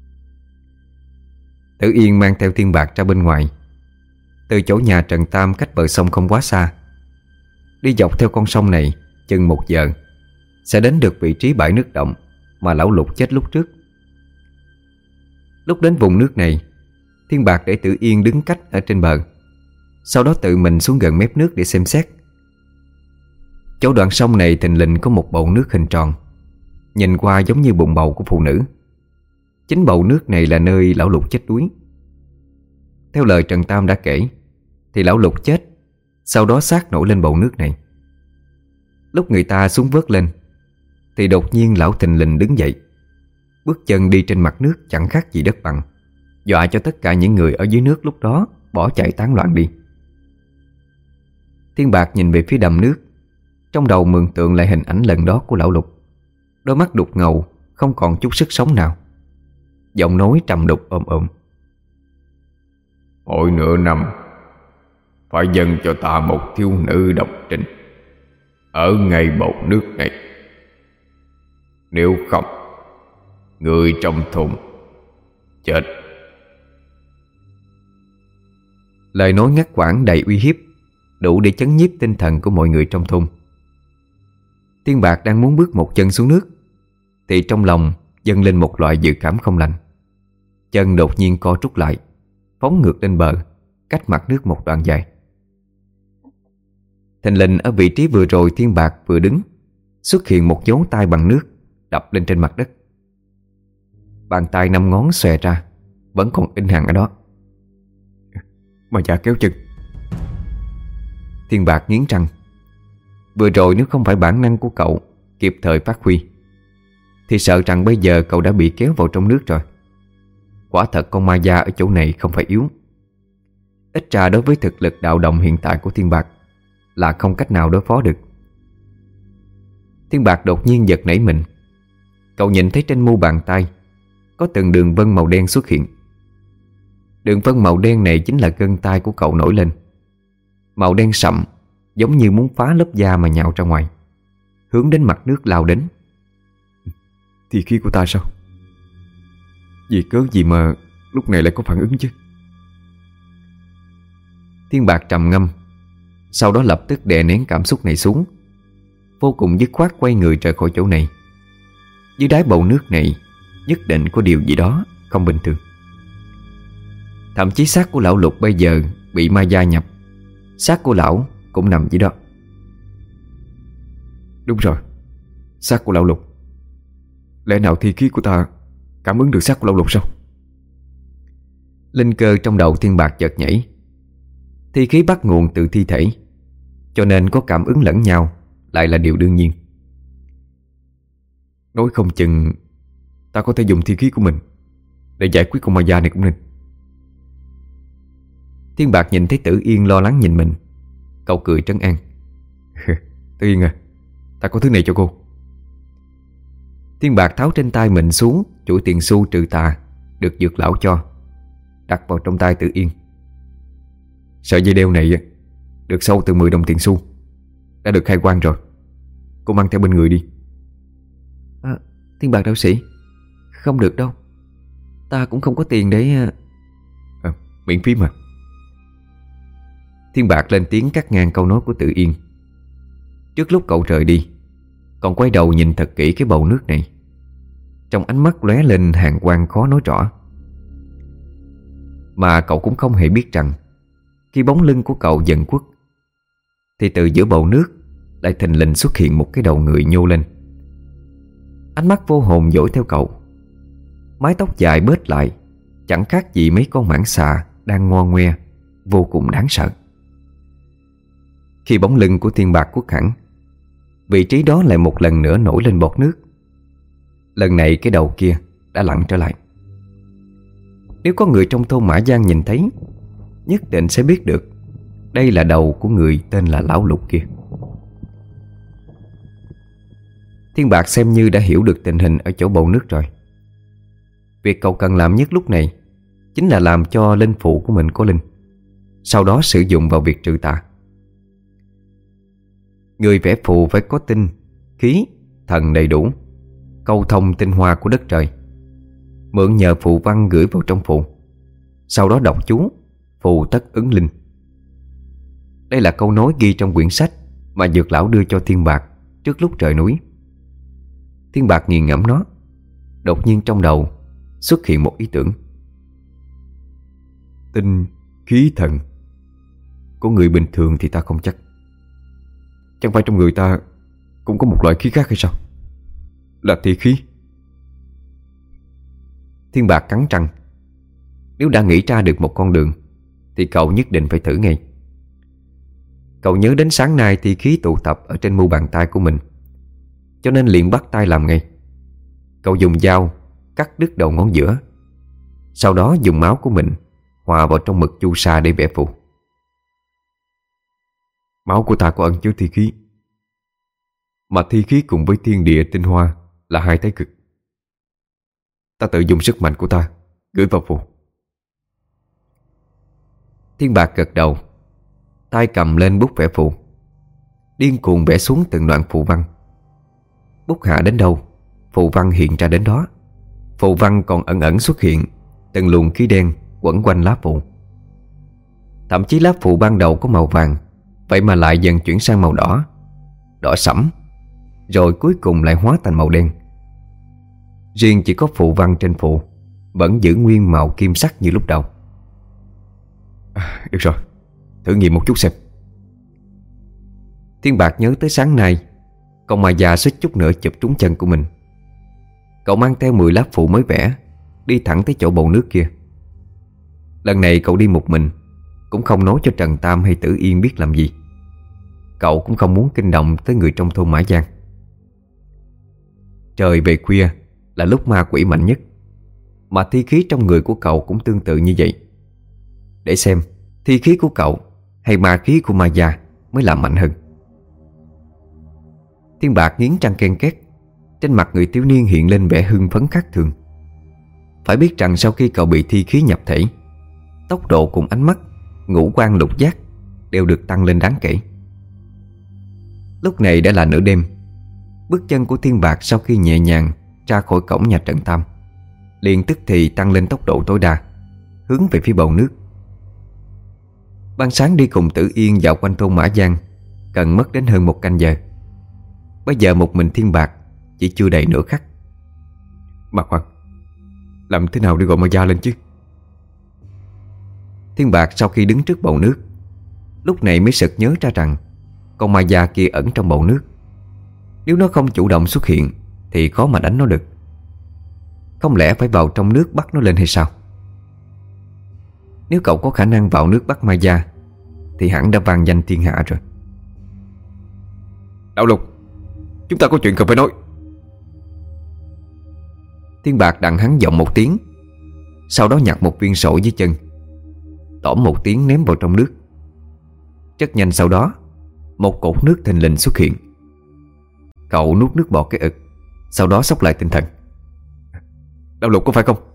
Tử Yên mang theo Thiên Bạc ra bên ngoài. Từ chỗ nhà Trần Tam cách bờ sông không quá xa, đi dọc theo con sông này chừng một giờ sẽ đến được vị trí bãi nước động mà lão Lục chết lúc trước. Lúc đến vùng nước này, Thiên Bạc để Tử Yên đứng cách ở trên bờ, sau đó tự mình xuống gần mép nước để xem xét. Chỗ đoạn sông này thình lình có một bầu nước hình tròn, nhìn qua giống như bụng bầu của phụ nữ. Chính bầu nước này là nơi lão Lục chết đuối. Theo lời Trần Tam đã kể, thì lão Lục chết, sau đó xác nổi lên bầu nước này. Lúc người ta xuống vớt lên, thì đột nhiên lão thình lình đứng dậy, bước chân đi trên mặt nước chẳng khác gì đất bằng, dọa cho tất cả những người ở dưới nước lúc đó bỏ chạy tán loạn đi. Thiên Bạc nhìn về phía đầm nước, trong đầu mường tượng lại hình ảnh lần đó của lão Lục. Đôi mắt đục ngầu, không còn chút sức sống nào, giọng nói trầm đục ôm ôm. Mỗi nửa năm phải dâng cho ta một thiếu nữ độc trinh ở ngay bầu nước này. Nếu không, người trong thôn chết. Lời nói ngắt quãng đầy uy hiếp, đủ để chấn nhiếp tinh thần của mọi người trong thôn. Thiên Bạc đang muốn bước một chân xuống nước, thì trong lòng dâng lên một loại dự cảm không lành. Chân đột nhiên co rút lại, phóng ngược lên bờ, cách mặt nước một đoạn dài. Thình lình ở vị trí vừa rồi Thiên Bạc vừa đứng, xuất hiện một dấu tay bằng nước đập lên trên mặt đất. Bàn tay năm ngón xòe ra, vẫn còn in hằn ở đó. Mà dạ kéo chân. Thiên Bạc nghiến răng. Vừa rồi nếu không phải bản năng của cậu kịp thời phát huy, thì sợ rằng bây giờ cậu đã bị kéo vào trong nước rồi. Quả thật con ma da ở chỗ này không phải yếu. Ít ra đối với thực lực đạo động hiện tại của Thiên Bạc là không cách nào đối phó được. Thiên Bạc đột nhiên giật nảy mình. Cậu nhìn thấy trên mu bàn tay có từng đường vân màu đen xuất hiện. Đường vân màu đen này chính là gân tay của cậu nổi lên. Màu đen sậm, giống như muốn phá lớp da mà nhào ra ngoài, hướng đến mặt nước lao đến. Thì khí của ta sao? Vì cớ gì mà lúc này lại có phản ứng chứ? Thiên Bạc trầm ngâm, sau đó lập tức đè nén cảm xúc này xuống, vô cùng dứt khoát quay người rời khỏi chỗ này. Dưới đáy bầu nước này nhất định có điều gì đó không bình thường. Thậm chí xác của lão Lục bây giờ bị ma da nhập, xác của lão cũng nằm dưới đó. Đúng rồi, xác của lão Lục. Lẽ nào thi khí của ta cảm ứng được xác của lão Lục sao? Linh cơ trong đầu Thiên Bạc chợt nhảy. Thi khí bắt nguồn từ thi thể, cho nên có cảm ứng lẫn nhau lại là điều đương nhiên. Nói không chừng ta có thể dùng thi khí của mình để giải quyết con ma da này cũng nên. Thiên Bạc nhìn thấy Tử Yên lo lắng nhìn mình, cậu cười trấn an. Tử Yên à, ta có thứ này cho cô. Thiên Bạc tháo trên tay mình xuống chuỗi tiền xu trừ tà được dược lão cho, đặt vào trong tay Tử Yên. Sợi dây đeo này được sâu từ mười đồng tiền xu, đã được khai quang rồi. Cô mang theo bên người đi. à, Thiên Bạc đạo sĩ, không được đâu. Ta cũng không có tiền để... à, Miễn phí mà. Thiên Bạc lên tiếng cắt ngang câu nói của Tử Yên. Trước lúc cậu rời đi, còn quay đầu nhìn thật kỹ cái bầu nước này. Trong ánh mắt lóe lên hàn quang khó nói rõ. Mà cậu cũng không hề biết rằng khi bóng lưng của cậu dần khuất, thì từ giữa bầu nước lại thình lình xuất hiện một cái đầu người nhô lên. Ánh mắt vô hồn dõi theo cậu. Mái tóc dài bết lại, chẳng khác gì mấy con mãng xà đang ngoe ngoe, vô cùng đáng sợ. Khi bóng lưng của Thiên Bạc khuất hẳn, vị trí đó lại một lần nữa nổi lên bọt nước. Lần này cái đầu kia đã lặn trở lại. Nếu có người trong thôn Mã Giang nhìn thấy, nhất định sẽ biết được đây là đầu của người tên là Lão Lục kia. Thiên Bạc xem như đã hiểu được tình hình ở chỗ bầu nước rồi. Việc cậu cần làm nhất lúc này chính là làm cho linh phụ của mình có linh, sau đó sử dụng vào việc trừ tà. Người vẽ phù phải có tinh, khí, thần đầy đủ, câu thông tinh hoa của đất trời, mượn nhờ phù văn gửi vào trong phù, sau đó đọc chú, phù tất ứng linh. Đây là câu nói ghi trong quyển sách mà dược lão đưa cho Thiên Bạc trước lúc rời núi. Thiên Bạc nghiền ngẫm nó, đột nhiên trong đầu xuất hiện một ý tưởng. Tinh, khí, thần. Của người bình thường thì ta không chắc. Chẳng phải trong người ta cũng có một loại khí khác hay sao? Là thi khí. Thiên Bạc cắn răng. Nếu đã nghĩ ra được một con đường thì cậu nhất định phải thử ngay. Cậu nhớ đến sáng nay thi khí tụ tập ở trên mu bàn tay của mình, cho nên liền bắt tay làm ngay. Cậu dùng dao cắt đứt đầu ngón giữa, sau đó dùng máu của mình hòa vào trong mực chu sa để vẽ phù. Máu của ta có ẩn chứa thi khí, mà thi khí cùng với thiên địa tinh hoa là hai thái cực. Ta tự dùng sức mạnh của ta gửi vào phù. Thiên Bạc gật đầu, tay cầm lên bút vẽ phù, điên cuồng vẽ xuống từng đoạn phù văn. Bút hạ đến đâu, phù văn hiện ra đến đó. Phù văn còn ẩn ẩn xuất hiện từng luồng khí đen quẩn quanh lá phù. Thậm chí lá phù ban đầu có màu vàng, vậy mà lại dần chuyển sang màu đỏ, đỏ sẫm, rồi cuối cùng lại hóa thành màu đen. Riêng chỉ có phù văn trên phù vẫn giữ nguyên màu kim sắc như lúc đầu. à, Được rồi, thử nghiệm một chút xem. Thiên Bạc nhớ tới sáng nay con ma già suýt chút nữa chụp trúng chân của mình. Cậu mang theo mười lá phù mới vẽ, đi thẳng tới chỗ bầu nước kia. Lần này cậu đi một mình, cũng không nói cho Trần Tam hay Tử Yên biết làm gì. Cậu cũng không muốn kinh động tới người trong thôn Mã Giang. Trời về khuya là lúc ma quỷ mạnh nhất, mà thi khí trong người của cậu cũng tương tự như vậy. Để xem thi khí của cậu hay ma khí của ma già mới là mạnh hơn. Thiên Bạc nghiến răng ken két. Trên mặt người thiếu niên hiện lên vẻ hưng phấn khác thường. Phải biết rằng sau khi cậu bị thi khí nhập thể, tốc độ cùng ánh mắt, ngũ quan lục giác đều được tăng lên đáng kể. Lúc này đã là nửa đêm. Bước chân của Thiên Bạc sau khi nhẹ nhàng ra khỏi cổng nhà Trần Tam liền tức thì tăng lên tốc độ tối đa, hướng về phía bầu nước. Ban sáng đi cùng Tử Yên dạo quanh thôn Mã Giang cần mất đến hơn một canh giờ. Bây giờ một mình Thiên Bạc chỉ chưa đầy nửa khắc. Bà Hoàng, làm thế nào để gọi ma già lên chứ? Thiên Bạc sau khi đứng trước bầu nước, lúc này mới sực nhớ ra rằng con ma già kia ẩn trong bầu nước. Nếu nó không chủ động xuất hiện thì khó mà đánh nó được. Không lẽ phải vào trong nước bắt nó lên hay sao? Nếu cậu có khả năng vào nước bắt ma già thì hẳn đã vang danh thiên hạ rồi. Đạo Lục, chúng ta có chuyện cần phải nói. Thiên Bạc đặng hắn giọng một tiếng, sau đó nhặt một viên sỏi dưới chân, tỏm một tiếng ném vào trong nước. Rất nhanh sau đó, một cột nước thình lình xuất hiện. Cậu nuốt nước bọt cái ực, sau đó xốc lại tinh thần. Đạo Lục có phải không?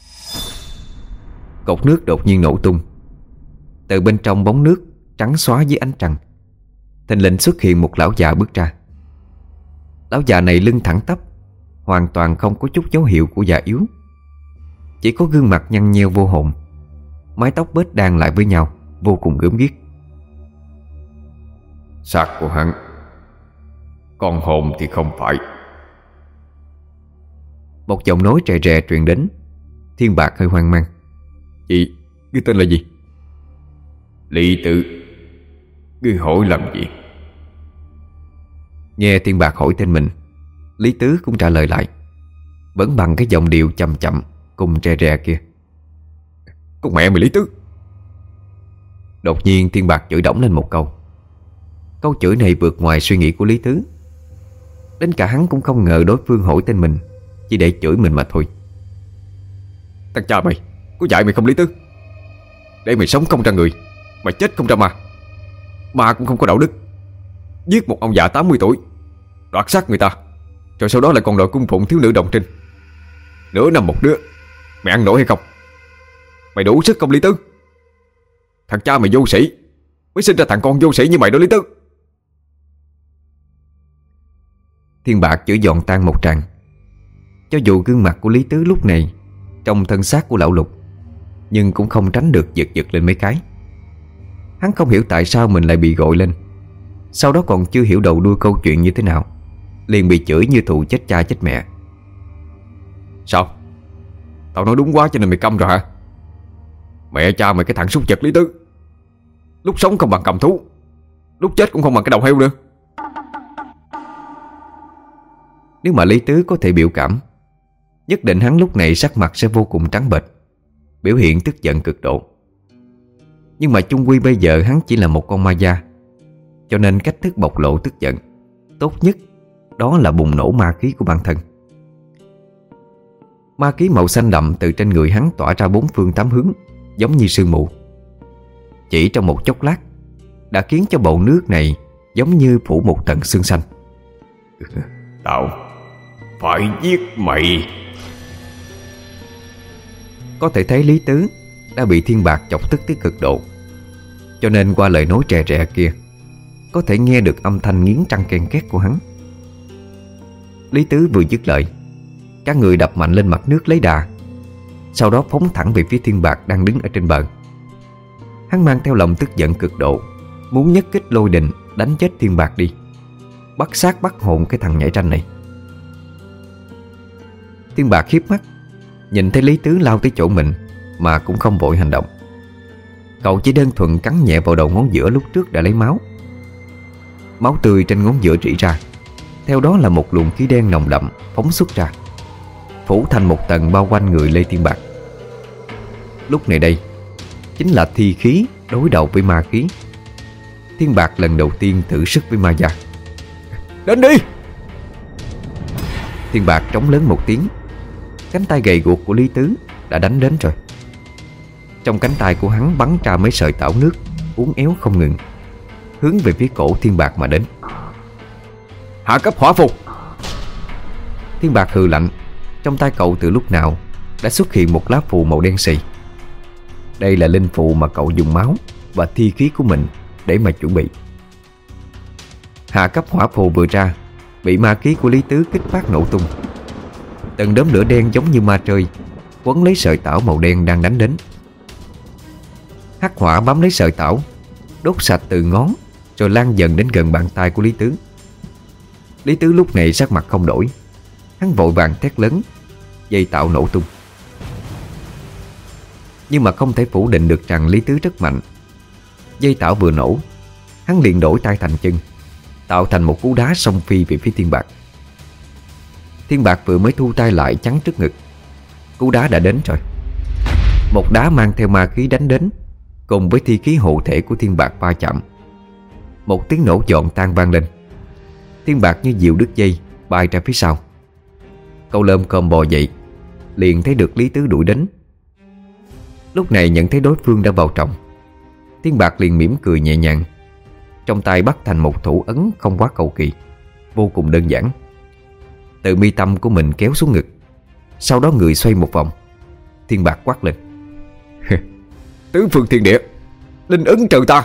Cột nước đột nhiên nổ tung. Từ bên trong bóng nước trắng xóa dưới ánh trăng, thình lình xuất hiện một lão già bước ra. Lão già này lưng thẳng tắp, hoàn toàn không có chút dấu hiệu của già yếu. Chỉ có gương mặt nhăn nheo vô hồn, mái tóc bết đan lại với nhau, vô cùng gớm ghiếc. Xác của hắn, còn hồn thì không phải. Một giọng nói rè rè truyền đến. Thiên Bạc hơi hoang mang. Chị, ngươi tên là gì? Lý Tử. Ngươi hỏi làm gì? Nghe Thiên Bạc hỏi tên mình, Lý Tứ cũng trả lời lại, vẫn bằng cái giọng điệu chậm chậm cùng rè rè kia. Con mẹ mày Lý Tứ! Đột nhiên Thiên Bạc chửi đổng lên một câu. Câu chửi này vượt ngoài suy nghĩ của Lý Tứ. Đến cả hắn cũng không ngờ đối phương hỏi tên mình chỉ để chửi mình mà thôi. Thằng cha mày, có dạy mày không Lý Tứ? Để mày sống không ra người, mày chết không ra ma. Ma cũng không có đạo đức. Giết một ông già tám mươi tuổi, đoạt xác người ta, rồi sau đó lại còn đòi cung phụng thiếu nữ đồng trinh. Nửa năm một đứa, mày ăn nổi hay không? Mày đủ sức không Lý Tứ? Thằng cha mày vô sĩ, mới sinh ra thằng con vô sĩ như mày đó Lý Tứ. Thiên Bạc chửi dọn tan một tràng. Cho dù gương mặt của Lý Tứ lúc này trong thân xác của lão Lục, nhưng cũng không tránh được giật giật lên mấy cái. Hắn không hiểu tại sao mình lại bị gọi lên, sau đó còn chưa hiểu đầu đuôi câu chuyện như thế nào, liền bị chửi như thù chết cha chết mẹ. Sao? Tao nói đúng quá cho nên mày câm rồi hả? Mẹ cha mày cái thằng súc vật Lý Tứ, lúc sống không bằng cầm thú, lúc chết cũng không bằng cái đầu heo nữa. Nếu mà Lý Tứ có thể biểu cảm, nhất định hắn lúc này sắc mặt sẽ vô cùng trắng bệch, biểu hiện tức giận cực độ. Nhưng mà chung quy bây giờ hắn chỉ là một con ma da, cho nên cách thức bộc lộ tức giận tốt nhất đó là bùng nổ ma khí của bản thân. Ma khí màu xanh đậm từ trên người hắn tỏa ra bốn phương tám hướng, giống như sương mù. Chỉ trong một chốc lát đã khiến cho bầu nước này giống như phủ một tầng sương xanh. Tao phải giết mày. Có thể thấy Lý Tứ đã bị Thiên Bạc chọc tức tới cực độ, cho nên qua lời nói rè rè kia có thể nghe được âm thanh nghiến răng ken két của hắn. Lý Tứ vừa dứt lời, các người đập mạnh lên mặt nước lấy đà, sau đó phóng thẳng về phía Thiên Bạc đang đứng ở trên bờ. Hắn mang theo lòng tức giận cực độ, muốn nhất kích lôi đình đánh chết Thiên Bạc đi, bắt xác bắt hồn cái thằng nhảy ranh này. Thiên Bạc hiếp mắt, Nhìn thấy Lý Tứ lao tới chỗ mình mà cũng không vội hành động. Cậu chỉ đơn thuần cắn nhẹ vào đầu ngón giữa lúc trước đã lấy máu. Máu tươi trên ngón giữa rỉ ra, theo đó là một luồng khí đen nồng đậm phóng xuất ra, phủ thành một tầng bao quanh người Lê Thiên Bạc. Lúc này đây chính là thi khí đối đầu với ma khí. Thiên Bạc lần đầu tiên thử sức với ma gia. Đến đi! Thiên Bạc trống lớn một tiếng. Cánh tay gầy guộc của Lý Tứ đã đánh đến rồi. Trong cánh tay của hắn bắn ra mấy sợi tảo nước uốn éo không ngừng, hướng về phía cổ Thiên Bạc mà đến. Hạ cấp hỏa phù! Thiên Bạc hừ lạnh. Trong tay cậu từ lúc nào đã xuất hiện một lá phù màu đen xì. Đây là linh phù mà cậu dùng máu và thi khí của mình để mà chuẩn bị. Hạ cấp hỏa phù vừa ra, bị ma khí của Lý Tứ kích phát nổ tung. Từng đốm lửa đen giống như ma trơi quấn lấy sợi tảo màu đen đang đánh đến. Hắc hỏa bám lấy sợi tảo, đốt sạch từ ngón, rồi lan dần đến gần bàn tay của Lý Tứ. Lý Tứ lúc này sắc mặt không đổi. Hắn vội vàng thét lớn, dây tảo nổ tung. Nhưng mà không thể phủ định được rằng Lý Tứ rất mạnh. Dây tảo vừa nổ, hắn liền đổi tay thành chân, tạo thành một cú đá xông phi về phía Thiên Bạc. Thiên Bạc vừa mới thu tay lại chắn trước ngực, cú đá đã đến rồi. Một đá mang theo ma khí đánh đến, cùng với thi khí hộ thể của Thiên Bạc va chạm. Một tiếng nổ giòn tan vang lên. Thiên Bạc như diều đứt dây bay ra phía sau. Cậu lơm cơm bò dậy, liền thấy được Lý Tứ đuổi đến. Lúc này nhận thấy đối phương đã vào trọng, Thiên Bạc liền mỉm cười nhẹ nhàng, trong tay bắt thành một thủ ấn không quá cầu kỳ, vô cùng đơn giản. Từ mi tâm của mình kéo xuống ngực, sau đó người xoay một vòng. Thiên Bạc quát lên: Tứ phương thiên địa, linh ấn trừ ta!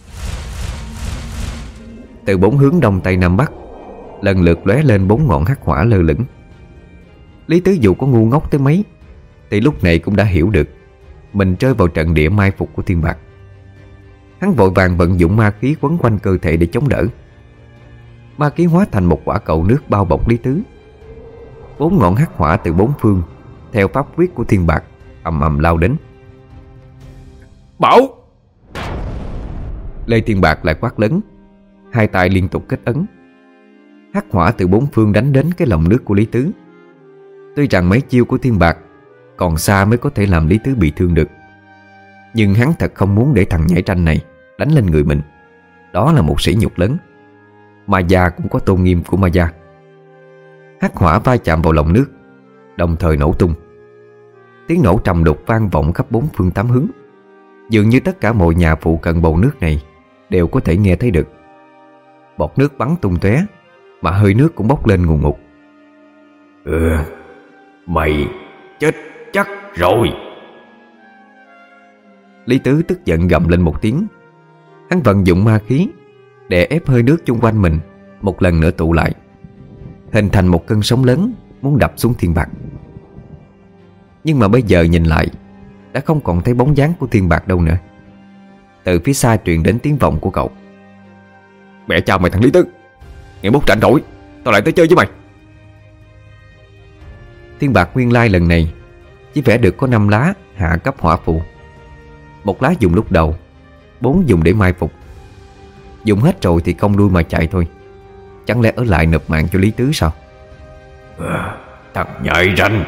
Từ bốn hướng đông tây nam bắc lần lượt lóe lên bốn ngọn hắc hỏa lơ lửng. Lý Tứ dù có ngu ngốc tới mấy thì lúc này cũng đã hiểu được mình rơi vào trận địa mai phục của Thiên Bạc. Hắn vội vàng vận dụng ma khí quấn quanh cơ thể để chống đỡ. Ma khí hóa thành một quả cầu nước bao bọc Lý Tứ. Bốn ngọn hắc hỏa từ bốn phương theo pháp quyết của Thiên Bạc ầm ầm lao đến. Bảo! Lê Thiên Bạc lại quát lớn, hai tay liên tục kết ấn. Hắc hỏa từ bốn phương đánh đến cái lồng nước của Lý Tứ. Tuy rằng mấy chiêu của Thiên Bạc còn xa mới có thể làm Lý Tứ bị thương được, nhưng hắn thật không muốn để thằng nhảy tranh này đánh lên người mình. Đó là một sỉ nhục lớn. Ma gia cũng có tôn nghiêm của ma gia. Hắc hỏa va chạm vào lồng nước, đồng thời nổ tung. Tiếng nổ trầm đục vang vọng khắp bốn phương tám hướng. Dường như tất cả mọi nhà phụ cận bầu nước này đều có thể nghe thấy được. Bọt nước bắn tung tóe, mà hơi nước cũng bốc lên ngùn ngụt. Ừ, mày chết chắc rồi. Lý Tứ tức giận gầm lên một tiếng. Hắn vận dụng ma khí để ép hơi nước chung quanh mình một lần nữa tụ lại, hình thành một cơn sóng lớn muốn đập xuống Thiên Bạc. Nhưng mà bây giờ nhìn lại, đã không còn thấy bóng dáng của Thiên Bạc đâu nữa. Từ phía xa truyền đến tiếng vọng của cậu: Mẹ chào mày thằng Lý Tứ, ngày mốt rảnh rỗi tao lại tới chơi với mày. Thiên Bạc nguyên lai lần này chỉ vẽ được có năm lá hạ cấp hỏa phù. Một lá dùng lúc đầu, bốn dùng để mai phục. Dùng hết rồi thì cong đuôi mà chạy thôi. Chẳng lẽ ở lại nộp mạng cho Lý Tứ sao? À, thằng nhại ranh!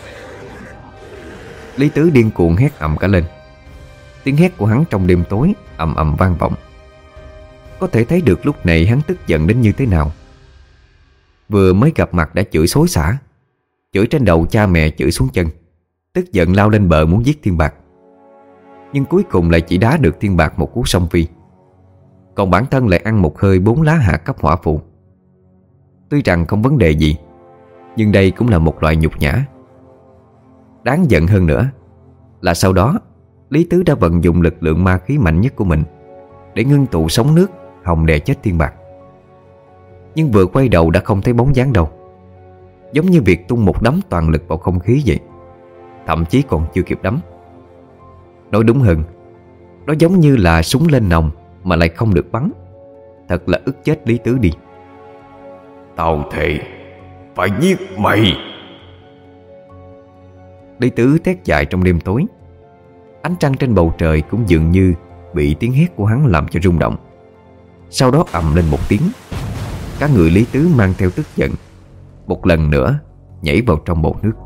Lý Tứ điên cuồng hét ầm cả lên. Tiếng hét của hắn trong đêm tối ầm ầm vang vọng. Có thể thấy được lúc này hắn tức giận đến như thế nào. Vừa mới gặp mặt đã chửi xối xả, chửi trên đầu cha mẹ, chửi xuống chân, tức giận lao lên bờ muốn giết Thiên Bạc. Nhưng cuối cùng lại chỉ đá được Thiên Bạc một cú song phi. Còn bản thân lại ăn một hơi bốn lá hạ cấp hỏa phù. Tuy rằng không vấn đề gì, nhưng đây cũng là một loại nhục nhã. Đáng giận hơn nữa là sau đó Lý Tứ đã vận dụng lực lượng ma khí mạnh nhất của mình để ngưng tụ sóng nước hòng đè chết Thiên Bạc. Nhưng vừa quay đầu đã không thấy bóng dáng đâu, giống như việc tung một đấm toàn lực vào không khí vậy. Thậm chí còn chưa kịp đấm. Nói đúng hơn, nó giống như là súng lên nòng mà lại không được bắn. Thật là ức chết Lý Tứ đi. Tao thề phải giết mày. Lý Tứ thét dài trong đêm tối. Ánh trăng trên bầu trời cũng dường như bị tiếng hét của hắn làm cho rung động. Sau đó ầm lên một tiếng, cả người Lý Tứ mang theo tức giận một lần nữa nhảy vào trong bồn nước.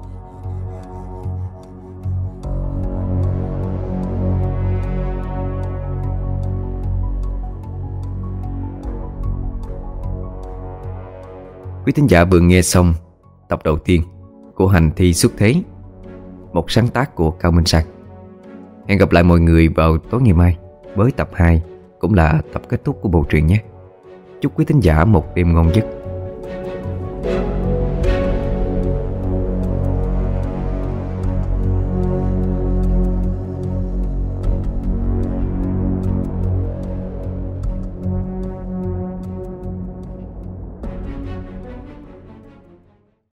Quý thính giả vừa nghe xong tập đầu tiên của Hành Thi Xuất Thế, một sáng tác của Cao Minh Sang. Hẹn gặp lại mọi người vào tối ngày mai với tập hai, cũng là tập kết thúc của bộ truyện nhé. Chúc quý thính giả một đêm ngon giấc.